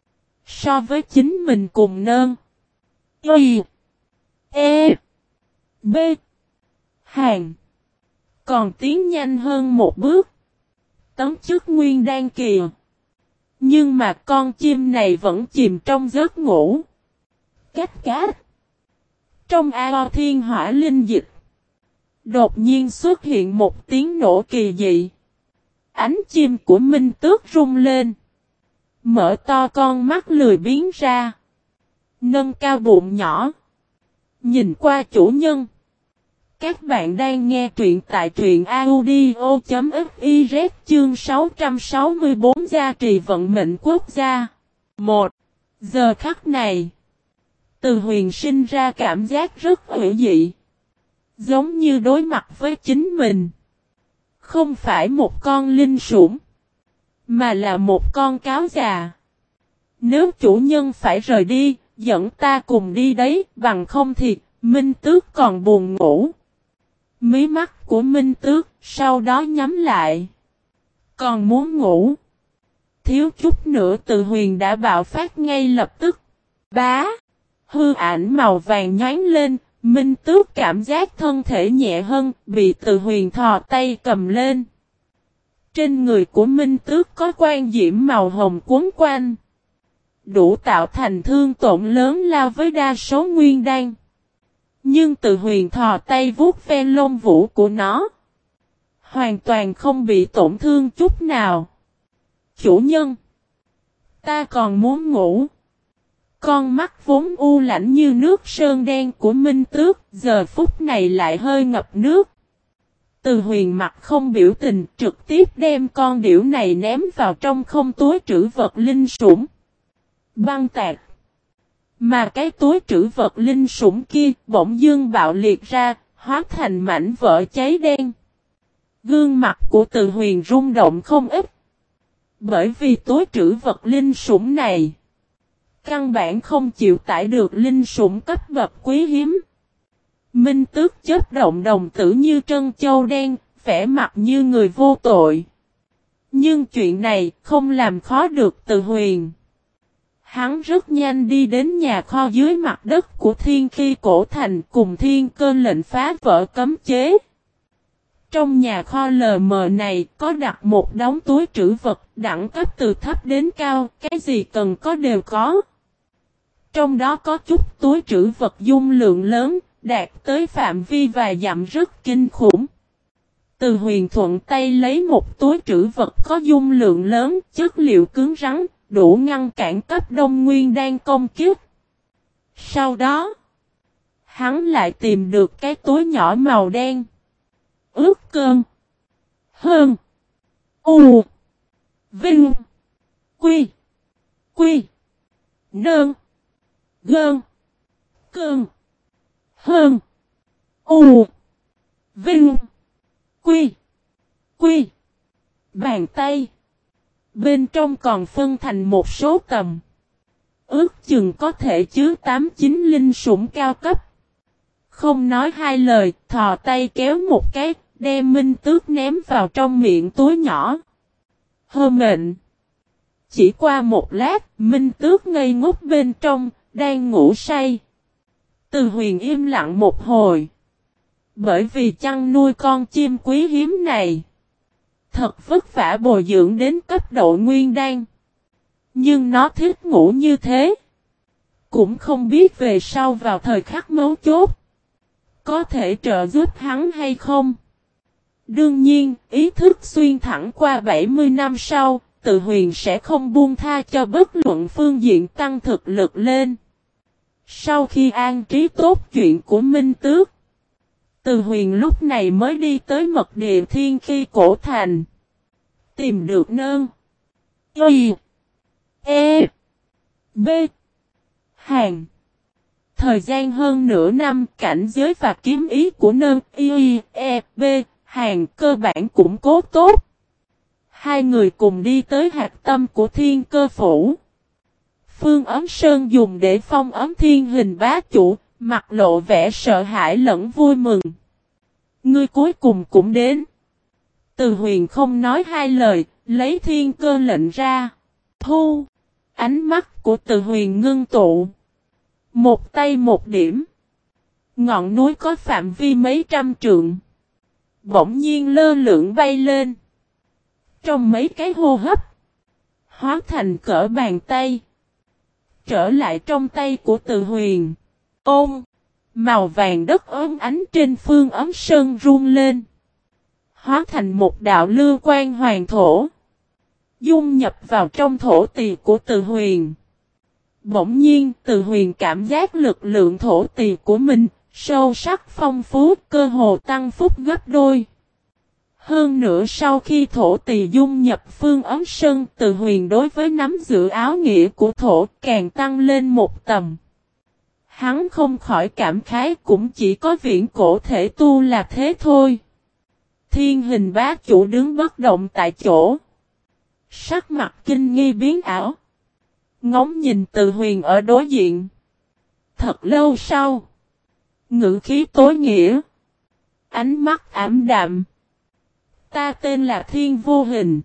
Speaker 1: So với chính mình cùng nơn. Y. E. B. Hàng. Còn tiến nhanh hơn một bước. Tấm chức nguyên đan kìa. Nhưng mà con chim này vẫn chìm trong giấc ngủ. Cát cát. Trong ao thiên hỏa linh dịch. Đột nhiên xuất hiện một tiếng nổ kỳ dị. Ánh chim của Minh Tước rung lên. Mở to con mắt lười biếng ra. Nâng cao bụng nhỏ. Nhìn qua chủ nhân. Các bạn đang nghe truyện tại truyện audio.fiz chương sáu trăm sáu mươi bốn gia trì vận mệnh quốc gia. Một. Giờ khắc này. Từ Huyền sinh ra cảm giác rất hữu dị. Giống như đối mặt với chính mình. Không phải một con linh sủng. Mà là một con cáo già. Nếu chủ nhân phải rời đi, dẫn ta cùng đi đấy, bằng không thì Minh Tước còn buồn ngủ. Mí mắt của Minh Tước sau đó nhắm lại. Còn muốn ngủ. Thiếu chút nữa Từ Huyền đã bạo phát ngay lập tức. Bá. Hư ảnh màu vàng nhoáng lên. Minh Tước cảm giác thân thể nhẹ hơn. Bị Từ Huyền thò tay cầm lên. Trên người của Minh Tước có quan diễm màu hồng cuốn quanh. Đủ tạo thành thương tổn lớn lao với đa số nguyên đan. Nhưng Từ Huyền thò tay vuốt ve lông vũ của nó. Hoàn toàn không bị tổn thương chút nào. Chủ nhân. Ta còn muốn ngủ. Con mắt vốn u lãnh như nước sơn đen của Minh Tước. Giờ phút này lại hơi ngập nước. Từ Huyền mặt không biểu tình trực tiếp đem con điểu này ném vào trong không túi trữ vật linh sủng. Băng tạc. Mà cái túi trữ vật linh sủng kia bỗng dưng bạo liệt ra, hóa thành mảnh vỡ cháy đen. Gương mặt của Từ Huyền rung động không ít. Bởi vì túi trữ vật linh sủng này, căn bản không chịu tải được linh sủng cấp bậc quý hiếm. Minh Tước chớp động đồng tử như trân châu đen, vẻ mặt như người vô tội. Nhưng chuyện này không làm khó được Từ Huyền. Hắn rất nhanh đi đến nhà kho dưới mặt đất của Thiên Khi Cổ Thành cùng Thiên Cơ lệnh phá vỡ cấm chế. Trong nhà kho lờ mờ này có đặt một đống túi trữ vật đẳng cấp từ thấp đến cao, cái gì cần có đều có. Trong đó có chút túi trữ vật dung lượng lớn, đạt tới phạm vi vài dặm rất kinh khủng. Từ Huyền thuận tay lấy một túi trữ vật có dung lượng lớn, chất liệu cứng rắn, đủ ngăn cản cấp đông nguyên đan công kiếp. Sau đó, hắn lại tìm được cái túi nhỏ màu đen. Ước cơn. Hơn. U. Vinh. Quy. Quy. Nơn. Gơn. Cơn. Hơn. U. Vinh. Quy. Quy. Bàn tay. Bên trong còn phân thành một số tầm. Ước chừng có thể chứa tám chín linh sủng cao cấp. Không nói hai lời, thò tay kéo một cái, đem Minh Tước ném vào trong miệng túi nhỏ. Hơ mệnh. Chỉ qua một lát, Minh Tước ngây ngốc bên trong, đang ngủ say. Từ Huyền im lặng một hồi. Bởi vì chăn nuôi con chim quý hiếm này. Thật vất vả bồi dưỡng đến cấp độ nguyên đan. Nhưng nó thích ngủ như thế. Cũng không biết về sau vào thời khắc mấu chốt. Có thể trợ giúp hắn hay không? Đương nhiên, ý thức xuyên thẳng qua bảy mươi năm sau, Từ Huyền sẽ không buông tha cho bất luận phương diện tăng thực lực lên. Sau khi an trí tốt chuyện của Minh Tước, Từ Huyền lúc này mới đi tới mật địa Thiên Khi Cổ Thành. Tìm được nơn. Y. E. B. Hàng. Thời gian hơn nửa năm, cảnh giới và kiếm ý của nơn Y. E. B. Hàng cơ bản củng cố tốt. Hai người cùng đi tới hạt tâm của Thiên Cơ Phủ. Phương Ấm Sơn dùng để phong ấm thiên hình bá chủ, mặt lộ vẻ sợ hãi lẫn vui mừng. Ngươi cuối cùng cũng đến. Từ Huyền không nói hai lời, lấy thiên cơ lệnh ra. Thu. Ánh mắt của Từ Huyền ngưng tụ. Một tay một điểm. Ngọn núi có phạm vi mấy trăm trượng. Bỗng nhiên lơ lửng bay lên. Trong mấy cái hô hấp. Hóa thành cỡ bàn tay. Trở lại trong tay của Từ Huyền. Ôm. Màu vàng đất ốm ánh trên phương ấm sơn rung lên. Hóa thành một đạo lưu quan hoàng thổ. Dung nhập vào trong thổ tỳ của Từ Huyền. Bỗng nhiên Từ Huyền cảm giác lực lượng thổ tỳ của mình sâu sắc phong phú, cơ hồ tăng phúc gấp đôi. Hơn nữa sau khi thổ tỳ dung nhập phương ấm sơn, Từ Huyền đối với nắm giữ áo nghĩa của thổ càng tăng lên một tầm. Hắn không khỏi cảm khái, cũng chỉ có viễn cổ thể tu là thế thôi. Thiên Hình Bá Chủ đứng bất động tại chỗ. Sắc mặt kinh nghi biến ảo. Ngóng nhìn Từ Huyền ở đối diện. Thật lâu sau. Ngữ khí tối nghĩa. Ánh mắt ảm đạm. Ta tên là Thiên Vô Hình.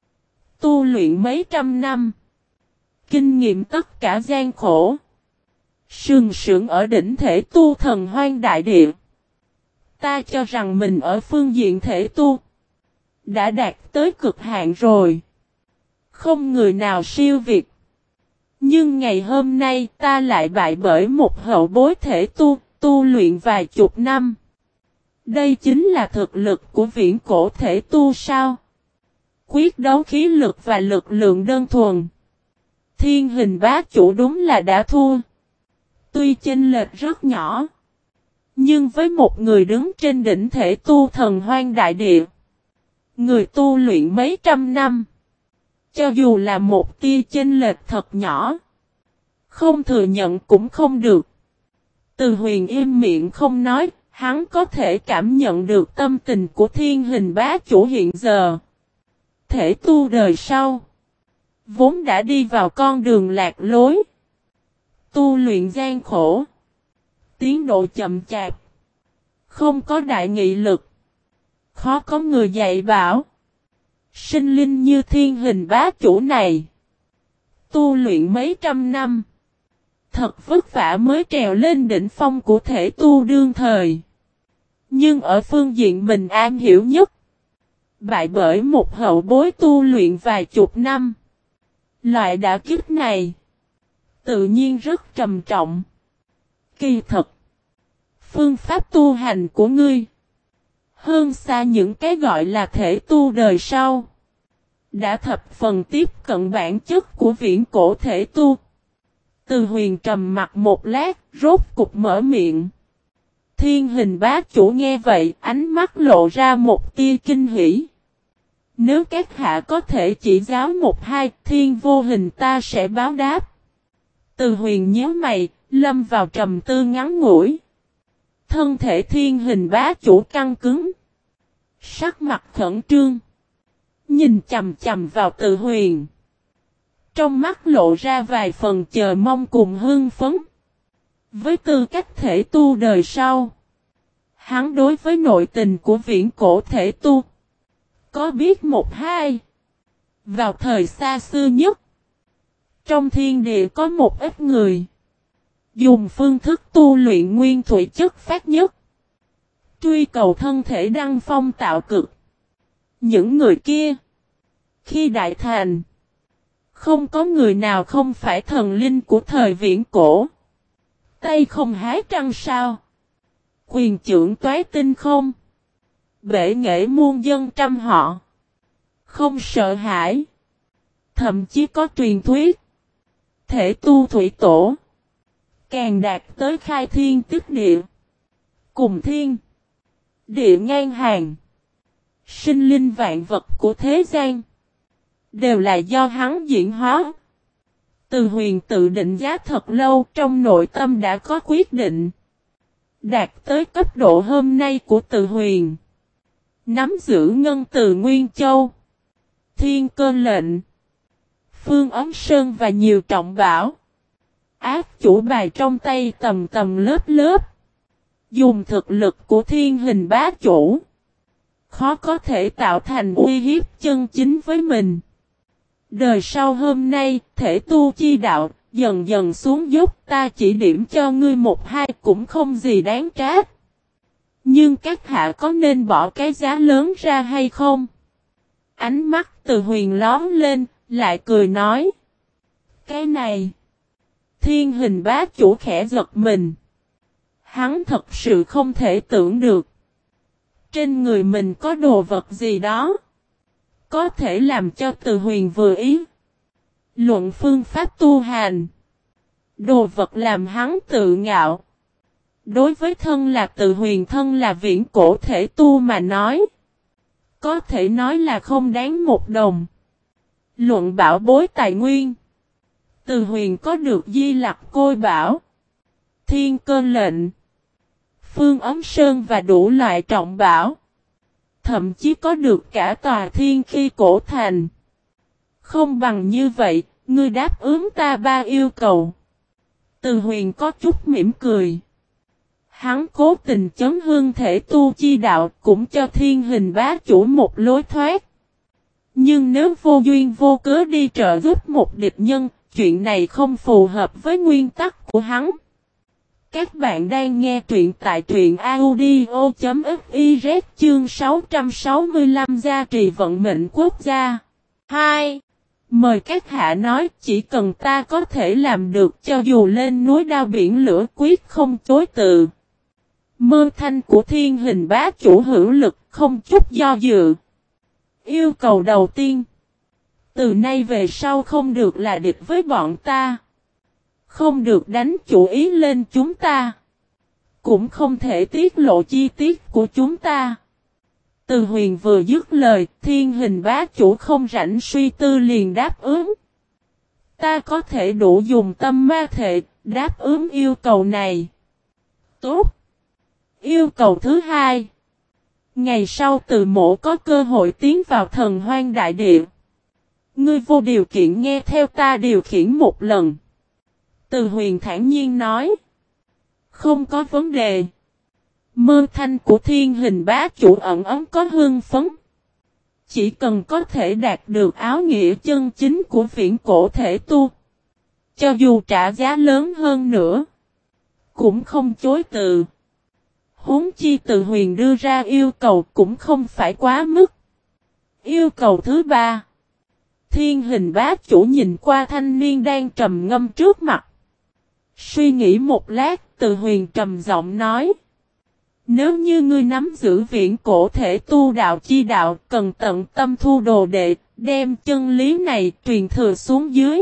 Speaker 1: Tu luyện mấy trăm năm. Kinh nghiệm tất cả gian khổ. Sừng sững ở đỉnh thể tu thần hoang đại địa. Ta cho rằng mình ở phương diện thể tu. Đã đạt tới cực hạn rồi. Không người nào siêu việt. Nhưng ngày hôm nay ta lại bại bởi một hậu bối thể tu, tu luyện vài chục năm. Đây chính là thực lực của viễn cổ thể tu sao? Quyết đấu khí lực và lực lượng đơn thuần. Thiên Hình Bá Chủ đúng là đã thua. Tuy chênh lệch rất nhỏ. Nhưng với một người đứng trên đỉnh thể tu thần hoang đại địa. Người tu luyện mấy trăm năm. Cho dù là một tia chênh lệch thật nhỏ. Không thừa nhận cũng không được. Từ Huyền im miệng không nói. Hắn có thể cảm nhận được tâm tình của Thiên Hình Bá Chủ hiện giờ. Thể tu đời sau. Vốn đã đi vào con đường lạc lối. Tu luyện gian khổ. Tiến độ chậm chạp. Không có đại nghị lực. Khó có người dạy bảo. Sinh linh như Thiên Hình Bá Chủ này. Tu luyện mấy trăm năm. Thật vất vả mới trèo lên đỉnh phong của thể tu đương thời. Nhưng ở phương diện mình am hiểu nhất. Bại bởi một hậu bối tu luyện vài chục năm. Loại đả kích này. Tự nhiên rất trầm trọng. Kỳ thật. Phương pháp tu hành của ngươi. Hơn xa những cái gọi là thể tu đời sau. Đã thập phần tiếp cận bản chất của viễn cổ thể tu. Từ Huyền trầm mặt một lát, rốt cục mở miệng. Thiên Hình Bá Chủ nghe vậy, ánh mắt lộ ra một tia kinh hỉ. Nếu các hạ có thể chỉ giáo một hai, Thiên Vô Hình ta sẽ báo đáp. Từ Huyền nhíu mày, lâm vào trầm tư ngắn ngủi. Thân thể Thiên Hình Bá Chủ căng cứng. Sắc mặt khẩn trương. Nhìn chầm chầm vào Từ Huyền. Trong mắt lộ ra vài phần chờ mong cùng hưng phấn. Với tư cách thể tu đời sau. Hắn đối với nội tình của viễn cổ thể tu. Có biết một hai. Vào thời xa xưa nhất. Trong thiên địa có một ít người. Dùng phương thức tu luyện nguyên thủy chất phát nhất. Truy cầu thân thể đăng phong tạo cực. Những người kia. Khi đại thành. Không có người nào không phải thần linh của thời viễn cổ. Tay không hái trăng sao. Quyền trưởng toái tinh không. Bể nghệ muôn dân trăm họ. Không sợ hãi. Thậm chí có truyền thuyết. Thể tu thủy tổ. Càng đạt tới khai thiên tích địa. Cùng thiên. Địa ngang hàng. Sinh linh vạn vật của thế gian. Đều là do hắn diễn hóa. Từ Huyền tự định giá thật lâu, trong nội tâm đã có quyết định. Đạt tới cấp độ hôm nay của Từ Huyền. Nắm giữ ngân từ Nguyên Châu. Thiên Cơ Lệnh. Phương Ấm Sơn và nhiều trọng bảo. Áp chủ bài trong tay tầm tầm lớp lớp. Dùng thực lực của Thiên Hình Bá Chủ. Khó có thể tạo thành uy hiếp chân chính với mình. Đời sau hôm nay, thể tu chi đạo, dần dần xuống dốc, ta chỉ điểm cho ngươi một hai cũng không gì đáng trách. Nhưng các hạ có nên bỏ cái giá lớn ra hay không? Ánh mắt Từ Huyền lóe lên, lại cười nói. Cái này. Thiên Hình Bá Chủ khẽ giật mình. Hắn thật sự không thể tưởng được. Trên người mình có đồ vật gì đó. Có thể làm cho Từ Huyền vừa ý. Luận phương pháp tu hành. Đồ vật làm hắn tự ngạo. Đối với thân là Từ Huyền, thân là viễn cổ thể tu mà nói. Có thể nói là không đáng một đồng. Luận bảo bối tài nguyên. Từ Huyền có được Di Lặc Côi Bảo, Thiên Cơ Lệnh, Phương Ấm Sơn và đủ loại trọng bảo. Thậm chí có được cả tòa Thiên Khi Cổ Thành. Không bằng như vậy, ngươi đáp ứng ta ba yêu cầu. Từ Huyền có chút mỉm cười. Hắn cố tình chấn hương thể tu chi đạo, cũng cho Thiên Hình Bá Chủ một lối thoát. Nhưng nếu vô duyên vô cớ đi trợ giúp một địch nhân, chuyện này không phù hợp với nguyên tắc của hắn. Các bạn đang nghe truyện tại truyện audio chấm fiz chương sáu trăm sáu mươi lăm gia trì vận mệnh quốc gia. hai. Mời các hạ nói, chỉ cần ta có thể làm được, cho dù lên núi đao biển lửa quyết không chối từ. Mơ thanh của Thiên Hình Bá Chủ hữu lực, không chút do dự. Yêu cầu đầu tiên. Từ nay về sau không được là địch với bọn ta. Không được đánh chủ ý lên chúng ta. Cũng không thể tiết lộ chi tiết của chúng ta. Từ Huyền vừa dứt lời, Thiên Hình Bá Chủ không rảnh suy tư liền đáp ứng. Ta có thể đủ dùng tâm ma thể, đáp ứng yêu cầu này. Tốt. Yêu cầu thứ hai. Ngày sau Từ Mộ có cơ hội tiến vào Thần Hoang Đại Địa. Ngươi vô điều kiện nghe theo ta điều khiển một lần. Từ Huyền thản nhiên nói. Không có vấn đề. Mơ thanh của Thiên Hình Bá Chủ ẩn ấm có hương phấn. Chỉ cần có thể đạt được áo nghĩa chân chính của viễn cổ thể tu. Cho dù trả giá lớn hơn nữa. Cũng không chối từ. Huống chi Từ Huyền đưa ra yêu cầu cũng không phải quá mức. Yêu cầu thứ ba. Thiên Hình Bá Chủ nhìn qua thanh niên đang trầm ngâm trước mặt. Suy nghĩ một lát, Từ Huyền trầm giọng nói. Nếu như ngươi nắm giữ viễn cổ thể tu đạo chi đạo, cần tận tâm thu đồ đệ, đem chân lý này truyền thừa xuống dưới.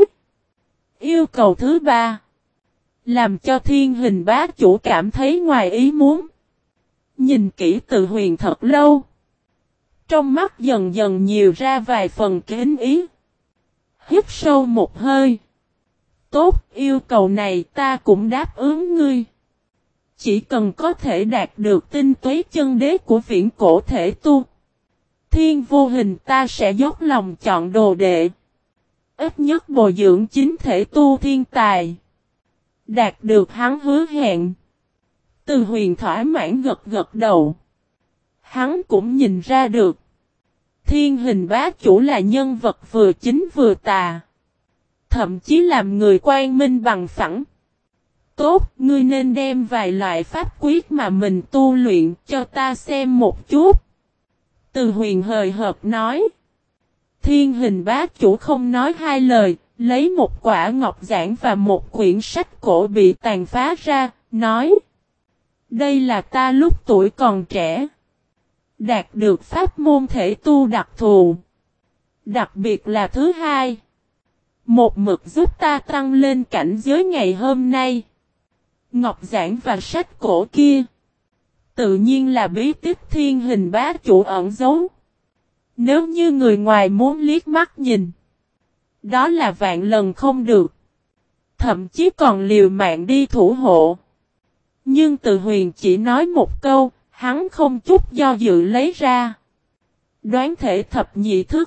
Speaker 1: Yêu cầu thứ ba. Làm cho Thiên Hình Bá Chủ cảm thấy ngoài ý muốn. Nhìn kỹ Từ Huyền thật lâu. Trong mắt dần dần nhiều ra vài phần kính ý. Hít sâu một hơi. Tốt, yêu cầu này ta cũng đáp ứng ngươi. Chỉ cần có thể đạt được tinh túy chân đế của viễn cổ thể tu. Thiên vô hình ta sẽ dốc lòng chọn đồ đệ. Ít nhất bồi dưỡng chính thể tu thiên tài. Đạt được hắn hứa hẹn. Từ Huyền thỏa mãn gật gật đầu. Hắn cũng nhìn ra được. Thiên Hình Bá Chủ là nhân vật vừa chính vừa tà. Thậm chí làm người quan minh bằng phẳng. Tốt, ngươi nên đem vài loại pháp quyết mà mình tu luyện cho ta xem một chút. Từ Huyền hời hợt nói. Thiên Hình Bá Chủ không nói hai lời, lấy một quả ngọc giản và một quyển sách cổ bị tàn phá ra, nói. Đây là ta lúc tuổi còn trẻ. Đạt được pháp môn thể tu đặc thù. Đặc biệt là thứ hai. Một mực giúp ta tăng lên cảnh giới ngày hôm nay. Ngọc giản và sách cổ kia. Tự nhiên là bí tích Thiên Hình Bá Chủ ẩn giấu. Nếu như người ngoài muốn liếc mắt nhìn. Đó là vạn lần không được. Thậm chí còn liều mạng đi thủ hộ. Nhưng Từ Huyền chỉ nói một câu, hắn không chút do dự lấy ra. Đoán thể thập nhị thức.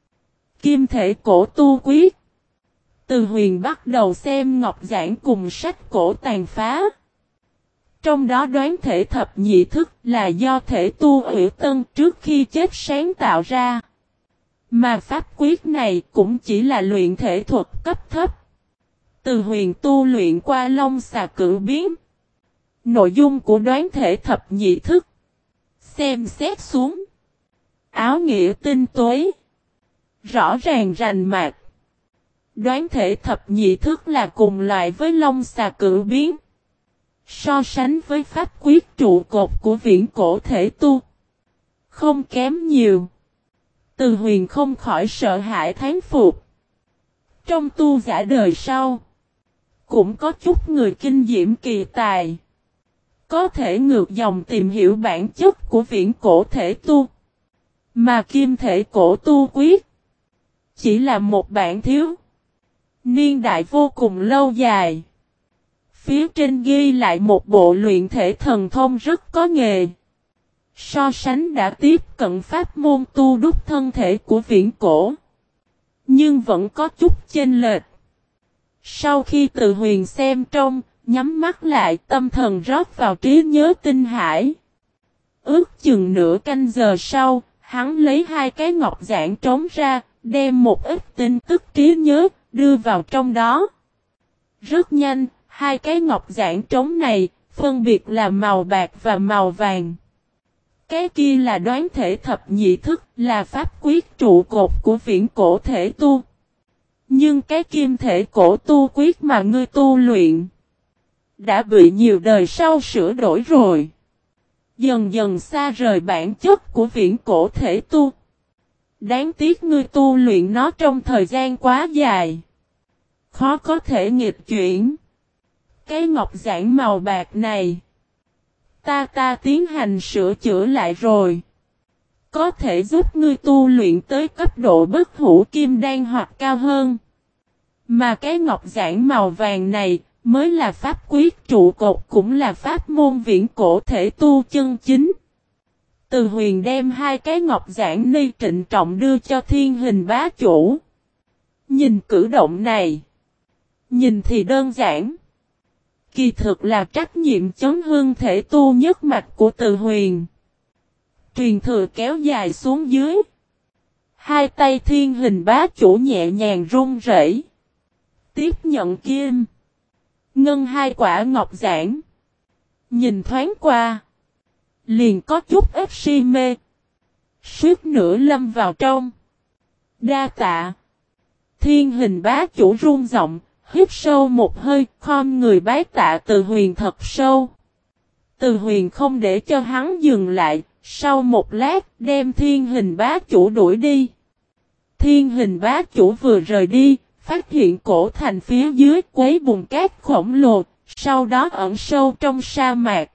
Speaker 1: Kim thể cổ tu quyết. Từ Huyền bắt đầu xem ngọc giản cùng sách cổ tàn phá. Trong đó đoán thể thập nhị thức là do thể tu Ủy Tân trước khi chết sáng tạo ra. Mà pháp quyết này cũng chỉ là luyện thể thuật cấp thấp. Từ Huyền tu luyện qua Long Xà Cửu Biến. Nội dung của đoán thể thập nhị thức. Xem xét xuống. Áo nghĩa tinh tối. Rõ ràng rành mạch. Đoán thể thập nhị thức là cùng loại với Long Xà Cửu Biến. So sánh với pháp quyết trụ cột của viễn cổ thể tu. Không kém nhiều. Từ Huyền không khỏi sợ hãi thán phục. Trong tu giả đời sau. Cũng có chút người kinh diễm kỳ tài. Có thể ngược dòng tìm hiểu bản chất của viễn cổ thể tu. Mà kim thể cổ tu quyết. Chỉ là một bản thiếu. Niên đại vô cùng lâu dài. Phía trên ghi lại một bộ luyện thể thần thông rất có nghề. So sánh đã tiếp cận pháp môn tu đúc thân thể của viễn cổ. Nhưng vẫn có chút chênh lệch. Sau khi Từ Huyền xem trong, nhắm mắt lại tâm thần rót vào trí nhớ tinh hải. Ước chừng nửa canh giờ sau, hắn lấy hai cái ngọc giản trống ra, đem một ít tin tức trí nhớ, đưa vào trong đó. Rất nhanh, hai cái ngọc giản trống này, phân biệt là màu bạc và màu vàng. Cái kia là đoán thể thập nhị thức, là pháp quyết trụ cột của viễn cổ thể tu. Nhưng cái kim thể cổ tu quyết mà ngươi tu luyện, đã bị nhiều đời sau sửa đổi rồi. Dần dần xa rời bản chất của viễn cổ thể tu. Đáng tiếc ngươi tu luyện nó trong thời gian quá dài. Khó có thể nghịch chuyển. Cái ngọc giản màu bạc này. Ta ta tiến hành sửa chữa lại rồi. Có thể giúp ngươi tu luyện tới cấp độ bất hủ kim đan hoặc cao hơn. Mà cái ngọc giản màu vàng này mới là pháp quyết trụ cột, cũng là pháp môn viễn cổ thể tu chân chính. Từ Huyền đem hai cái ngọc giản ni trịnh trọng đưa cho Thiên Hình bá chủ. Nhìn cử động này. Nhìn thì đơn giản. Kỳ thực là trách nhiệm chấn hương thể tu nhất mạch của Từ Huyền. Truyền thừa kéo dài xuống dưới. Hai tay Thiên Hình bá chủ nhẹ nhàng run rẩy. Tiếp nhận kim. Ngân hai quả ngọc giản. Nhìn thoáng qua. Liền có chút ít si mê. Suýt nữa lâm vào trong. Đa tạ. Thiên Hình bá chủ run giọng, hít sâu một hơi, khom người bái tạ Từ Huyền thật sâu. Từ Huyền không để cho hắn dừng lại, sau một lát đem Thiên Hình bá chủ đuổi đi. Thiên Hình bá chủ vừa rời đi, phát hiện cổ thành phía dưới quấy bùn cát khổng lồ, sau đó ẩn sâu trong sa mạc.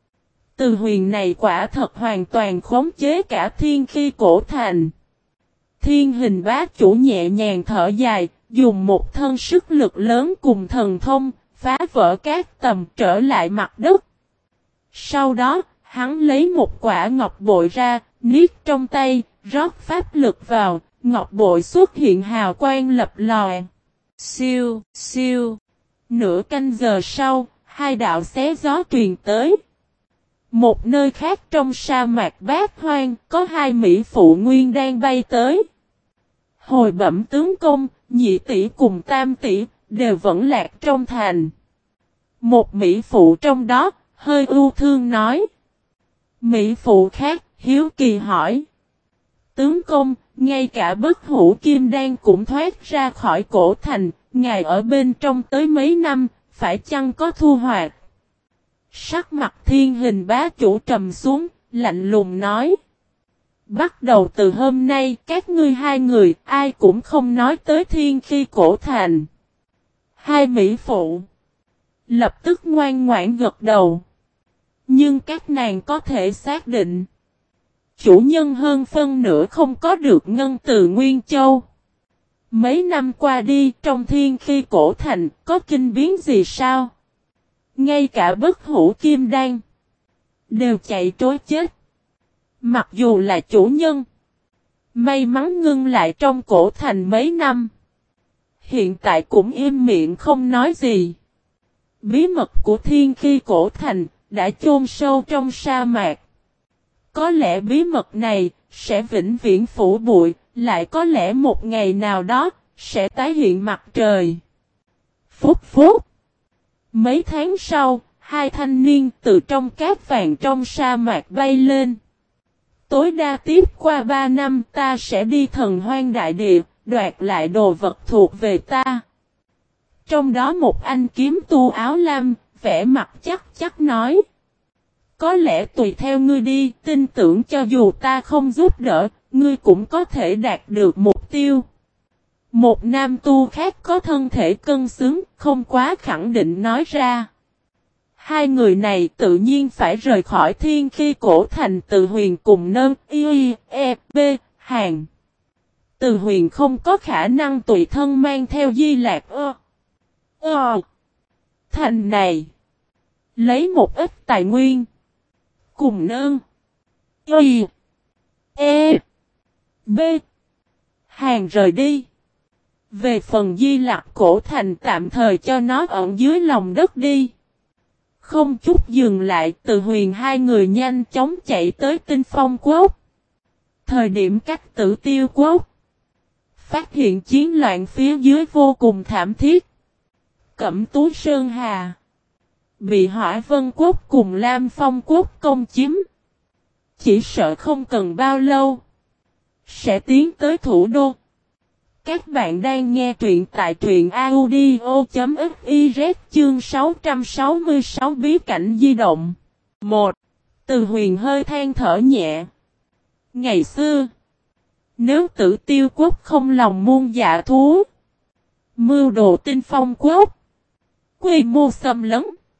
Speaker 1: Từ Huyền này quả thật hoàn toàn khống chế cả thiên khí cổ thành. Thiên Hình bá chủ nhẹ nhàng thở dài, dùng một thân sức lực lớn cùng thần thông, phá vỡ cát tầm trở lại mặt đất. Sau đó, hắn lấy một quả ngọc bội ra, niết trong tay, rót pháp lực vào, ngọc bội xuất hiện hào quang lập lòe. Siêu, siêu. Nửa canh giờ sau, hai đạo xé gió truyền tới. Một nơi khác trong sa mạc bát hoang, có hai mỹ phụ nguyên đang bay tới. Hồi bẩm tướng công, nhị tỷ cùng tam tỷ, đều vẫn lạc trong thành. Một mỹ phụ trong đó, hơi ưu thương nói. Mỹ phụ khác, hiếu kỳ hỏi. Tướng công, ngay cả bất hủ kim đan cũng thoát ra khỏi cổ thành, ngài ở bên trong tới mấy năm, phải chăng có thu hoạch? Sắc mặt Thiên Hình bá chủ trầm xuống, lạnh lùng nói. Bắt đầu từ hôm nay, các ngươi hai người, ai cũng không nói tới thiên khi cổ thành. Hai mỹ phụ lập tức ngoan ngoãn gật đầu. Nhưng các nàng có thể xác định, chủ nhân hơn phân nửa không có được ngân từ Nguyên Châu. Mấy năm qua đi, trong thiên khi cổ thành, có kinh biến gì sao? Ngay cả bất hủ kim đan đều chạy trối chết. Mặc dù là chủ nhân, may mắn ngưng lại trong cổ thành mấy năm, hiện tại cũng im miệng không nói gì. Bí mật của thiên khi cổ thành đã chôn sâu trong sa mạc. Có lẽ bí mật này sẽ vĩnh viễn phủ bụi, lại có lẽ một ngày nào đó sẽ tái hiện mặt trời. Phúc phúc. Mấy tháng sau, hai thanh niên từ trong cát vàng trong sa mạc bay lên. Tối đa tiếp qua ba năm ta sẽ đi thần hoang đại địa, đoạt lại đồ vật thuộc về ta. Trong đó một anh kiếm tu áo lam, vẻ mặt chắc chắc nói. Có lẽ tùy theo ngươi đi, tin tưởng cho dù ta không giúp đỡ, ngươi cũng có thể đạt được mục tiêu. Một nam tu khác có thân thể cân xứng, không quá khẳng định nói ra. Hai người này tự nhiên phải rời khỏi thiên khi cổ thành Từ Huyền cùng nơn y e b hàng. Từ Huyền không có khả năng tùy thân mang theo Di Lạc ơ. Ờ. Thành này. Lấy một ít tài nguyên. Cùng nơn. Y. E. B. Hàng rời đi. Về phần Di Lạc cổ thành tạm thời cho nó ẩn dưới lòng đất đi. Không chút dừng lại, Từ Huyền hai người nhanh chóng chạy tới Tinh Phong Quốc. Thời điểm cách Tử Tiêu Quốc. Phát hiện chiến loạn phía dưới vô cùng thảm thiết. Cẩm Tú Sơn Hà. Bị Hỏa Vân Quốc cùng Lam Phong Quốc công chiếm. Chỉ sợ không cần bao lâu. Sẽ tiến tới thủ đô. Các bạn đang nghe truyện tại truyện audio.fiz chương sáu trăm sáu mươi sáu bí cảnh di động. một. Từ Huyền hơi than thở nhẹ. Ngày xưa, nếu Tử Tiêu Quốc không lòng muôn dạ thú, mưu đồ Tinh Phong Quốc, quy mô xâm lấn,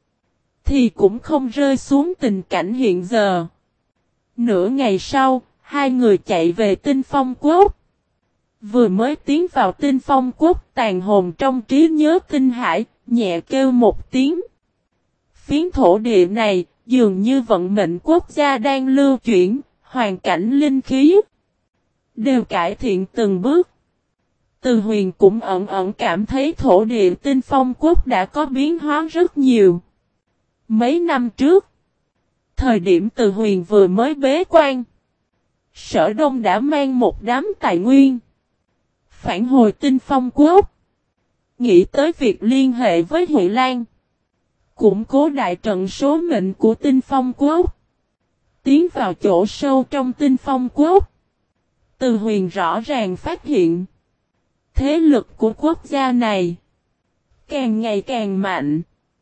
Speaker 1: thì cũng không rơi xuống tình cảnh hiện giờ. Nửa ngày sau, hai người chạy về Tinh Phong Quốc. Vừa mới tiến vào Tinh Phong Quốc, tàn hồn trong trí nhớ Tinh Hải, nhẹ kêu một tiếng. Phiến thổ địa này, dường như vận mệnh quốc gia đang lưu chuyển, hoàn cảnh linh khí đều cải thiện từng bước. Từ Huyền cũng ẩn ẩn cảm thấy thổ địa Tinh Phong Quốc đã có biến hóa rất nhiều. Mấy năm trước, thời điểm Từ Huyền vừa mới bế quan, Sở Đông đã mang một đám tài nguyên phản hồi Tinh Phong Quốc. Nghĩ tới việc liên hệ với Huệ Lan, củng cố đại trận số mệnh của Tinh Phong Quốc, tiến vào chỗ sâu trong Tinh Phong Quốc. Từ Huyền rõ ràng phát hiện, thế lực của quốc gia này càng ngày càng mạnh.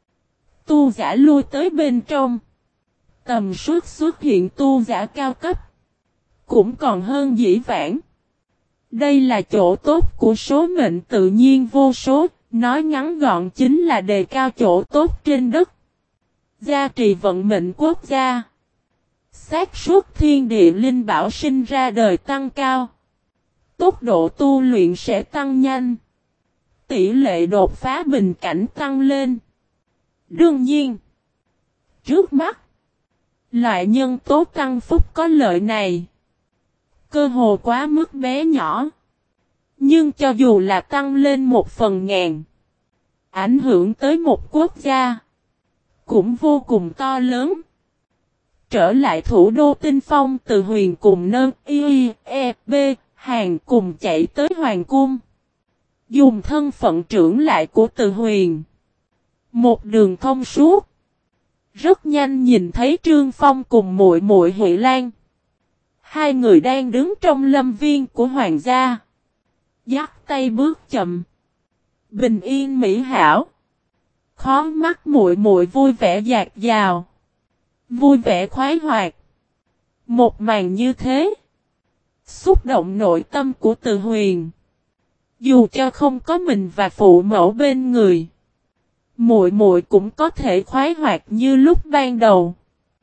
Speaker 1: Tu giả lui tới bên trong, tầm suất xuất hiện tu giả cao cấp cũng còn hơn dĩ vãng. Đây là chỗ tốt của số mệnh tự nhiên vô số, nói ngắn gọn chính là đề cao chỗ tốt trên đất. Gia trì vận mệnh quốc gia. Xác suất thiên địa linh bảo sinh ra đời tăng cao. Tốc độ tu luyện sẽ tăng nhanh. Tỷ lệ đột phá bình cảnh tăng lên. Đương nhiên, trước mắt, loại nhân tố tăng phúc có lợi này cơ hồ quá mức bé nhỏ. Nhưng cho dù là tăng lên một phần ngàn, ảnh hưởng tới một quốc gia cũng vô cùng to lớn. Trở lại thủ đô Tinh Phong, Từ Huyền cùng nơn y e b hàng cùng chạy tới Hoàng Cung. Dùng thân phận trưởng lại của Từ Huyền, một đường thông suốt. Rất nhanh nhìn thấy Trương Phong cùng muội muội Huệ Lan. Hai người đang đứng trong lâm viên của hoàng gia. Dắt tay bước chậm. Bình yên mỹ hảo. Khó mắt muội muội vui vẻ dạt dào. Vui vẻ khoái hoạt. Một màn như thế, xúc động nội tâm của Từ Huyền. Dù cho không có mình và phụ mẫu bên người, muội muội cũng có thể khoái hoạt như lúc ban đầu.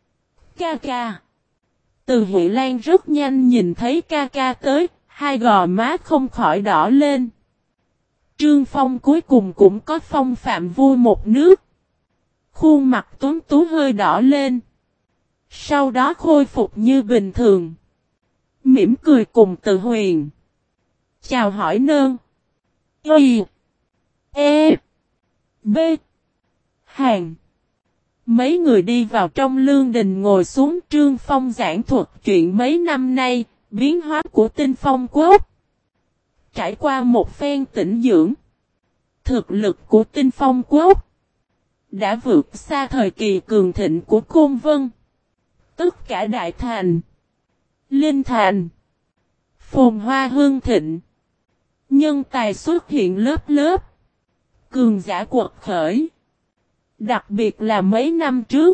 Speaker 1: Ca ca. Từ Huệ Lan rất nhanh nhìn thấy ca ca tới, hai gò má không khỏi đỏ lên. Trương Phong cuối cùng cũng có phong phạm vui một nước. Khuôn mặt tuấn tú hơi đỏ lên. Sau đó khôi phục như bình thường. Mỉm cười cùng Từ Huyền. Chào hỏi nơn. Y. E. B. Hàng. Mấy người đi vào trong lương đình ngồi xuống. Trương Phong giảng thuật chuyện mấy năm nay, biến hóa của Tinh Phong Quốc. Trải qua một phen tĩnh dưỡng, Thực lực của Tinh Phong Quốc đã vượt xa thời kỳ cường thịnh của Côn Vân. Tất cả đại thành, linh thành, phồn hoa hương thịnh, nhân tài xuất hiện lớp lớp, cường giả quật khởi. Đặc biệt là mấy năm trước,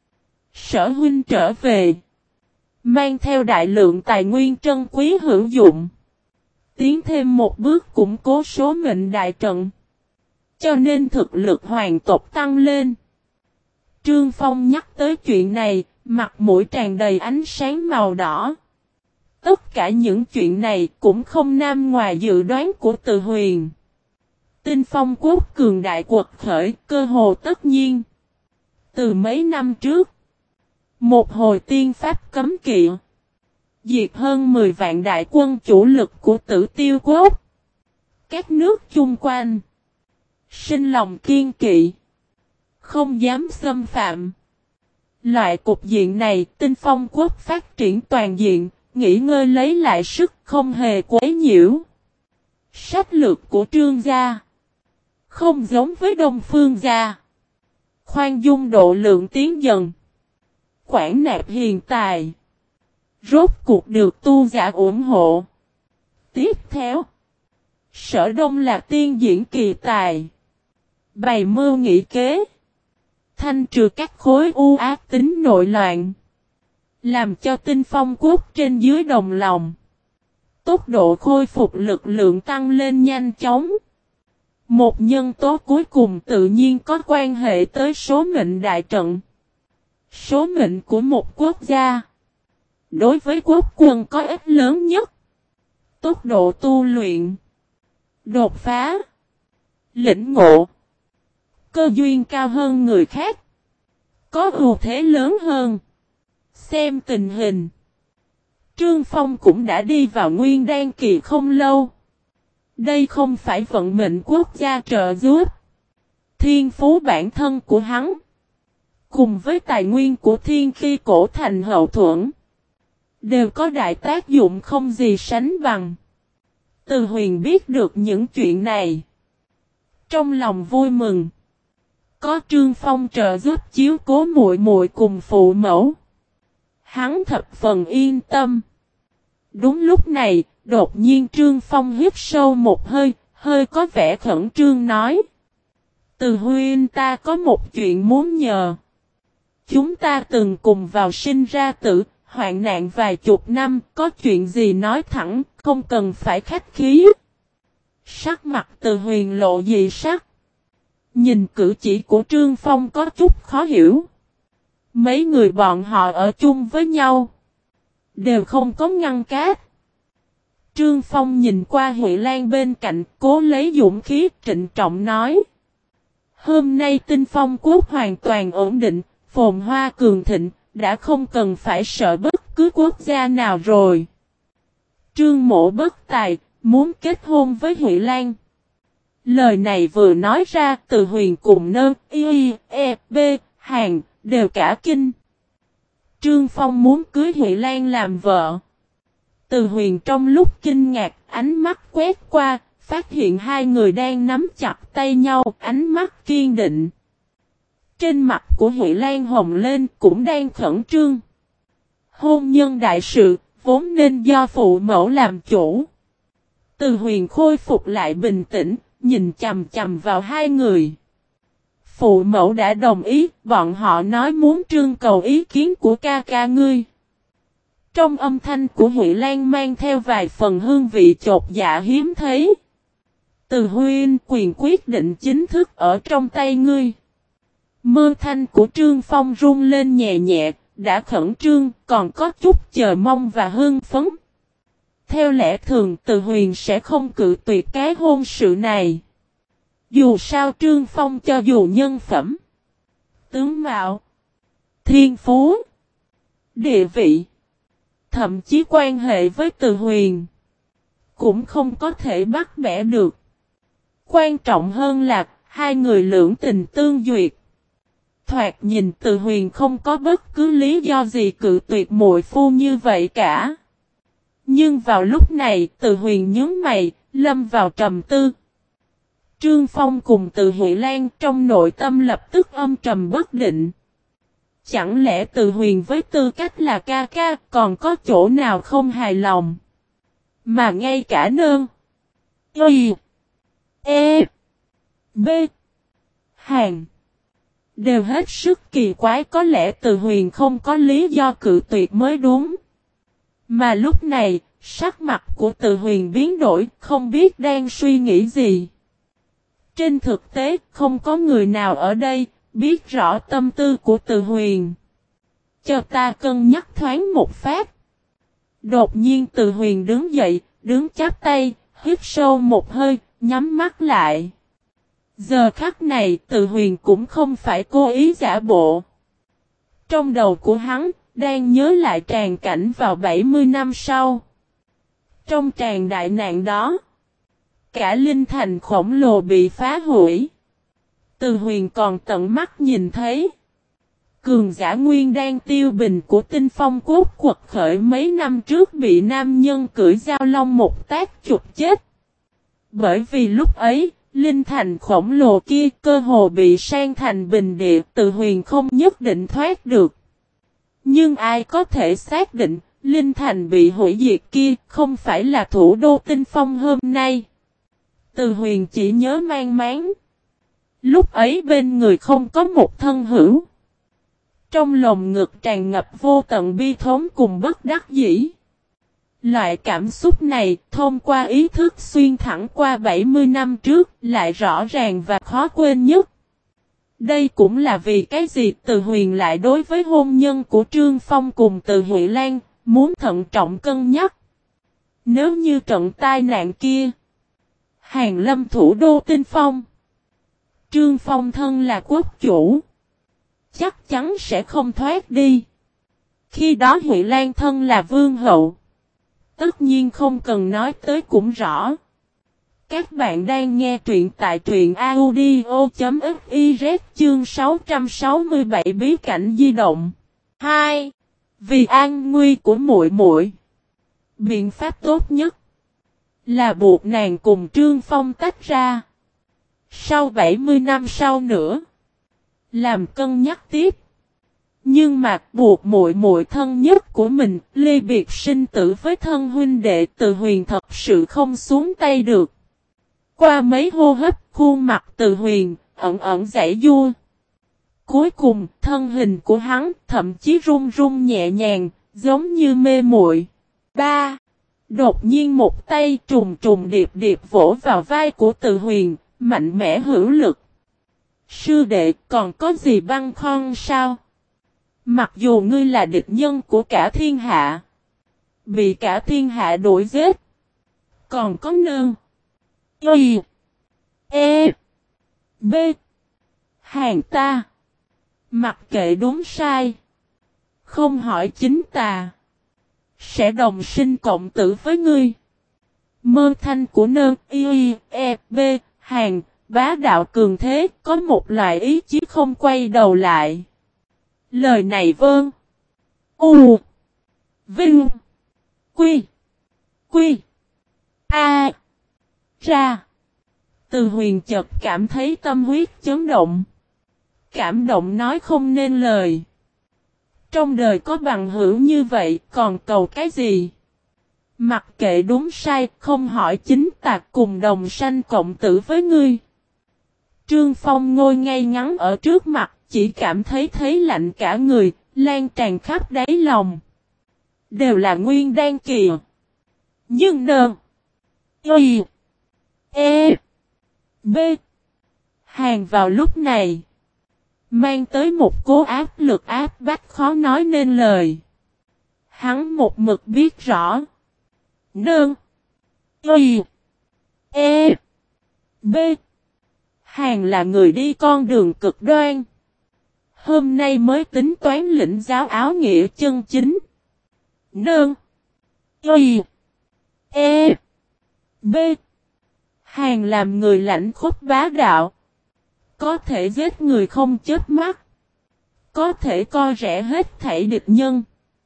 Speaker 1: Sở huynh trở về, mang theo đại lượng tài nguyên trân quý hữu dụng, tiến thêm một bước củng cố số mệnh đại trận, cho nên thực lực hoàng tộc tăng lên. Trương Phong nhắc tới chuyện này, mặt mũi tràn đầy ánh sáng màu đỏ. Tất cả những chuyện này cũng không nằm ngoài dự đoán của Từ Huyền. Tinh Phong Quốc cường đại quật khởi, cơ hồ tất nhiên. Từ mấy năm trước, một hồi tiên pháp cấm kỵ, diệt hơn mười vạn đại quân chủ lực của Tử Tiêu Quốc. Các nước chung quanh sinh lòng kiên kỵ, không dám xâm phạm. Loại cục diện này, Tinh Phong Quốc phát triển toàn diện, nghỉ ngơi lấy lại sức, không hề quấy nhiễu. Sách lược của Trương gia không giống với Đông Phương gia. Khoan dung độ lượng tiến dần, quản nạp hiền tài, rốt cuộc được tu giả ủng hộ. Tiếp theo, Sở Đông là tiên diễn kỳ tài, bày mưu nghị kế, thanh trừ các khối u ác tính nội loạn, làm cho Tinh Phong Quốc trên dưới đồng lòng. Tốc độ khôi phục lực lượng tăng lên nhanh chóng. Một nhân tố cuối cùng tự nhiên có quan hệ tới số mệnh đại trận. Số mệnh của một quốc gia đối với quốc quân có ích lớn nhất. Tốc độ tu luyện, đột phá, lĩnh ngộ, cơ duyên cao hơn người khác, có ưu thế lớn hơn. Xem tình hình, Trương Phong cũng đã đi vào nguyên đan kỳ không lâu. Đây không phải vận mệnh quốc gia trợ giúp. Thiên phú bản thân của hắn, cùng với tài nguyên của thiên khi cổ thành hậu thuẫn, đều có đại tác dụng không gì sánh bằng. Từ Huyền biết được những chuyện này, trong lòng vui mừng. Có Trương Phong trợ giúp chiếu cố muội muội cùng phụ mẫu, hắn thập phần yên tâm. Đúng lúc này, đột nhiên Trương Phong hít sâu một hơi, hơi có vẻ khẩn trương nói: Từ huynh, ta có một chuyện muốn nhờ. Chúng ta từng cùng vào sinh ra tử, hoạn nạn vài chục năm, có chuyện gì nói thẳng, không cần phải khách khí. Sắc mặt Từ Huyền lộ dị sắc. Nhìn cử chỉ của Trương Phong có chút khó hiểu. Mấy người bọn họ ở chung với nhau, đều không có ngăn cát. Trương Phong nhìn qua Huệ Lan bên cạnh, cố lấy dũng khí, trịnh trọng nói: Hôm nay Tinh Phong Quốc hoàn toàn ổn định, phồn hoa cường thịnh, đã không cần phải sợ bất cứ quốc gia nào rồi. Trương Mộ bất tài, muốn kết hôn với Huệ Lan. Lời này vừa nói ra, Từ Huyền cùng Nơ, Y, E, B, Hàn, đều cả kinh. Trương Phong muốn cưới Huệ Lan làm vợ. Từ Huyền trong lúc kinh ngạc, ánh mắt quét qua, phát hiện hai người đang nắm chặt tay nhau, ánh mắt kiên định. Trên mặt của Huệ Lan hồng lên, cũng đang khẩn trương. Hôn nhân đại sự, vốn nên do phụ mẫu làm chủ. Từ Huyền khôi phục lại bình tĩnh, nhìn chằm chằm vào hai người. Phụ mẫu đã đồng ý, bọn họ nói muốn trưng cầu ý kiến của ca ca ngươi. Trong âm thanh của Huệ Lan mang theo vài phần hương vị chột dạ hiếm thấy. Từ huynh, quyền quyết định chính thức ở trong tay ngươi. Mơ thanh của Trương Phong rung lên nhẹ nhẹ, đã khẩn trương, còn có chút chờ mong và hưng phấn. Theo lẽ thường, Từ Huyền sẽ không cự tuyệt cái hôn sự này. Dù sao Trương Phong cho dù nhân phẩm, tướng mạo, thiên phú, địa vị, thậm chí quan hệ với Từ Huyền, cũng không có thể bắt bẻ được. Quan trọng hơn là, hai người lưỡng tình tương duyệt. Thoạt nhìn Từ Huyền không có bất cứ lý do gì cự tuyệt muội phu như vậy cả. Nhưng vào lúc này, Từ Huyền nhướng mày, lâm vào trầm tư. Trương Phong cùng Từ Huệ Lan trong nội tâm lập tức âm trầm bất định. Chẳng lẽ Từ Huyền với tư cách là ca ca còn có chỗ nào không hài lòng? Mà ngay cả nơn, y, e, b, hàng đều hết sức kỳ quái, có lẽ Từ Huyền không có lý do cự tuyệt mới đúng. Mà lúc này, sắc mặt của Từ Huyền biến đổi, không biết đang suy nghĩ gì. Trên thực tế, không có người nào ở đây biết rõ tâm tư của Từ Huyền. Cho ta cân nhắc thoáng một phát. Đột nhiên Từ Huyền đứng dậy, đứng chắp tay, hít sâu một hơi, nhắm mắt lại. Giờ khắc này Từ Huyền cũng không phải cố ý giả bộ. Trong đầu của hắn, đang nhớ lại tràng cảnh vào bảy mươi năm sau. Trong tràng đại nạn đó, cả linh thành khổng lồ bị phá hủy. Từ Huyền còn tận mắt nhìn thấy. Cường giả nguyên đang tiêu bình của Tinh Phong Quốc quật khởi mấy năm trước bị nam nhân cưỡi dao long một tác chụp chết. Bởi vì lúc ấy, linh thành khổng lồ kia cơ hồ bị san thành bình địa, Từ Huyền không nhất định thoát được. Nhưng ai có thể xác định, linh thành bị hủy diệt kia không phải là thủ đô Tinh Phong hôm nay. Từ Huyền chỉ nhớ mang máng. Lúc ấy bên người không có một thân hữu. Trong lồng ngực tràn ngập vô tận bi thống cùng bất đắc dĩ. Loại cảm xúc này thông qua ý thức xuyên thẳng qua bảy mươi năm trước lại rõ ràng và khó quên nhất. Đây cũng là vì cái gì Từ Huyền lại đối với hôn nhân của Trương Phong cùng Từ Huệ Lan muốn thận trọng cân nhắc. Nếu như trận tai nạn kia, hàng lâm thủ đô Tinh Phong, Trương Phong thân là quốc chủ, chắc chắn sẽ không thoát đi. Khi đó Huệ Lan thân là vương hậu, tất nhiên không cần nói tới cũng rõ. Các bạn đang nghe truyện tại truyện audio.fiz chương sáu trăm sáu mươi bảy bí cảnh di động. hai. Vì an nguy của muội muội, biện pháp tốt nhất là buộc nàng cùng Trương Phong tách ra. Sau bảy mươi năm sau nữa, làm cân nhắc tiếp. Nhưng mà buộc muội muội thân nhất của mình ly biệt sinh tử với thân huynh đệ Từ Huyền thật sự không xuống tay được. Qua mấy hô hấp, khuôn mặt Từ Huyền ẩn ẩn giãy giụa. Cuối cùng, thân hình của hắn thậm chí run run nhẹ nhàng, giống như mê muội. ba. Đột nhiên một tay trùng trùng điệp điệp vỗ vào vai của Từ Huyền, mạnh mẽ hữu lực. Sư đệ, còn có gì băn khoăn sao? Mặc dù ngươi là địch nhân của cả thiên hạ, bị cả thiên hạ đuổi giết, còn có nương, y, e, b, hàng ta, mặc kệ đúng sai, không hỏi chính tà, sẽ đồng sinh cộng tử với ngươi. Mơ thanh của nương, y, e, b, hàng, bá đạo cường thế, có một loại ý chí không quay đầu lại. Lời này vâng. U. Vinh. Quy. Quy. A. Ra. Từ Huyền chợt cảm thấy tâm huyết chấn động. Cảm động nói không nên lời. Trong đời có bằng hữu như vậy còn cầu cái gì? Mặc kệ đúng sai, không hỏi chính tạc cùng đồng sanh cộng tử với ngươi. Trương Phong ngồi ngay ngắn ở trước mặt, chỉ cảm thấy thấy lạnh cả người, lan tràn khắp đáy lòng. Đều là nguyên đan kỳ. Nhưng nơ, y, e, b, hàng vào lúc này, mang tới một cố áp lực áp bách khó nói nên lời. Hắn một mực biết rõ. Nơ, y, e, b, hàng là người đi con đường cực đoan. Hôm nay mới tính toán lĩnh giáo áo nghĩa chân chính. Nương. Y. E. B. Hàng làm người lãnh khốc bá đạo. Có thể giết người không chớp mắt. Có thể coi rẻ hết thảy địch nhân.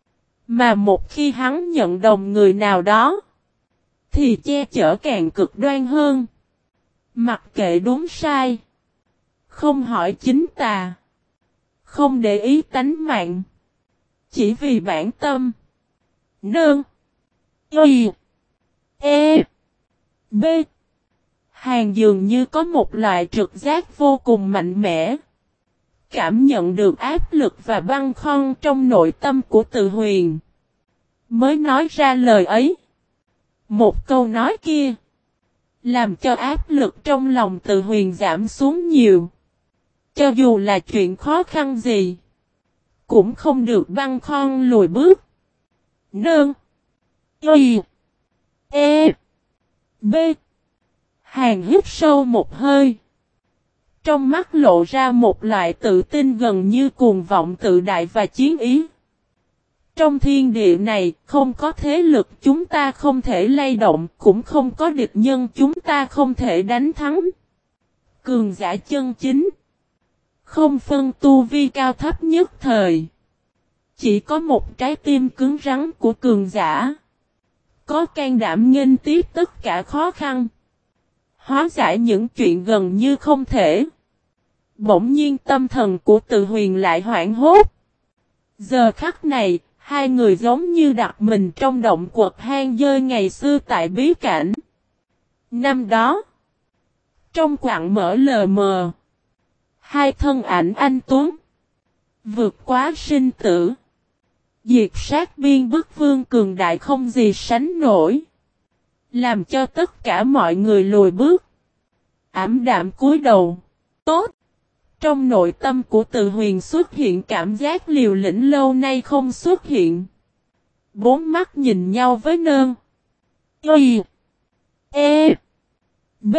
Speaker 1: Mà một khi hắn nhận đồng người nào đó, thì che chở càng cực đoan hơn. Mặc kệ đúng sai. Không hỏi chính tà. Không để ý tánh mạng. Chỉ vì bản tâm. Nương. Y. E. B. Hàng dường như có một loại trực giác vô cùng mạnh mẽ. Cảm nhận được áp lực và băn khoăn trong nội tâm của Từ Huyền. Mới nói ra lời ấy. Một câu nói kia. Làm cho áp lực trong lòng Từ Huyền giảm xuống nhiều. Cho dù là chuyện khó khăn gì. Cũng không được băn khoăn lùi bước. Nương. Y. E. B. Hàng hít sâu một hơi. Trong mắt lộ ra một loại tự tin gần như cuồng vọng tự đại và chiến ý. Trong thiên địa này không có thế lực chúng ta không thể lay động, cũng không có địch nhân chúng ta không thể đánh thắng. Cường giả chân chính. Không phân tu vi cao thấp nhất thời. Chỉ có một trái tim cứng rắn của cường giả. Có can đảm nghênh tiếp tất cả khó khăn. Hóa giải những chuyện gần như không thể. Bỗng nhiên tâm thần của Từ Huyền lại hoảng hốt. Giờ khắc này, hai người giống như đặt mình trong động quật hang dơi ngày xưa tại bí cảnh. Năm đó, trong quặng mở lờ mờ, hai thân ảnh anh tuấn, vượt quá sinh tử. Diệt sát biên bức vương cường đại không gì sánh nổi. Làm cho tất cả mọi người lùi bước. Ảm đạm cúi đầu. Tốt. Trong nội tâm của Từ Huyền xuất hiện cảm giác liều lĩnh lâu nay không xuất hiện. Bốn mắt nhìn nhau với nơn. Y. E. B.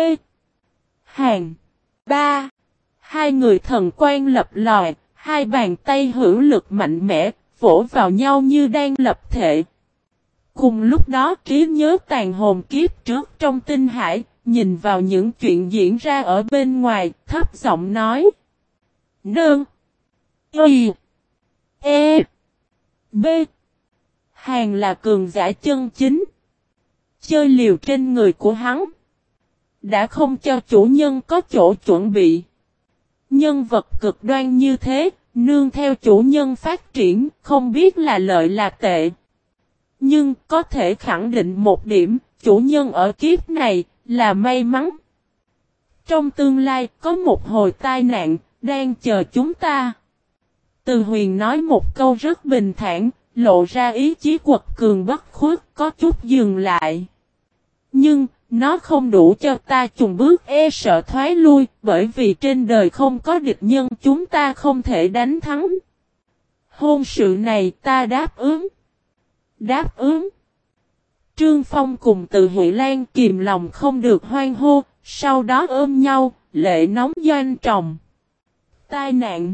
Speaker 1: Hàng. Ba. Hai người thần quan lập lòi. Hai bàn tay hữu lực mạnh mẽ. Vỗ vào nhau như đang lập thể. Cùng lúc đó trí nhớ tàn hồn kiếp trước trong tinh hải. Nhìn vào những chuyện diễn ra ở bên ngoài. Thấp giọng nói. Nương. Y. E. B. Hàng là cường giả chân chính. Chơi liều trên người của hắn. Đã không cho chủ nhân có chỗ chuẩn bị. Nhân vật cực đoan như thế. Nương theo chủ nhân phát triển. Không biết là lợi là tệ. Nhưng có thể khẳng định một điểm. Chủ nhân ở kiếp này là may mắn. Trong tương lai có một hồi tai nạn. Đang chờ chúng ta. Từ Huyền nói một câu rất bình thản, lộ ra ý chí quật cường bất khuất, có chút dừng lại. Nhưng, nó không đủ cho ta chùng bước e sợ thoái lui, bởi vì trên đời không có địch nhân chúng ta không thể đánh thắng. Hôn sự này ta đáp ứng. Đáp ứng. Trương Phong cùng Từ Huệ Lan kìm lòng không được hoan hô, sau đó ôm nhau, lệ nóng doanh tròng. Tai nạn.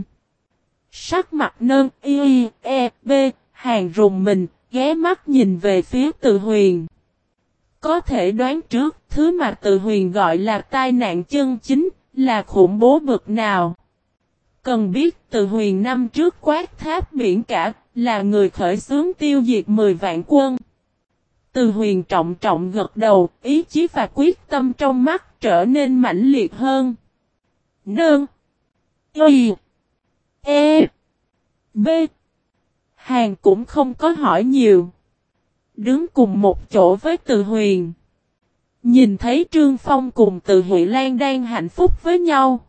Speaker 1: Sắc mặt nơn y e b hàng rùng mình, ghé mắt nhìn về phía Từ Huyền. Có thể đoán trước, thứ mà Từ Huyền gọi là tai nạn chân chính, là khủng bố bực nào. Cần biết Từ Huyền năm trước quát tháp biển cả, là người khởi xướng tiêu diệt mười vạn quân. Từ Huyền trọng trọng gật đầu, ý chí và quyết tâm trong mắt trở nên mãnh liệt hơn. Nương. Y. E. B. Hàng cũng không có hỏi nhiều. Đứng cùng một chỗ với Từ Huyền. Nhìn thấy Trương Phong cùng Từ Huệ Lan đang hạnh phúc với nhau.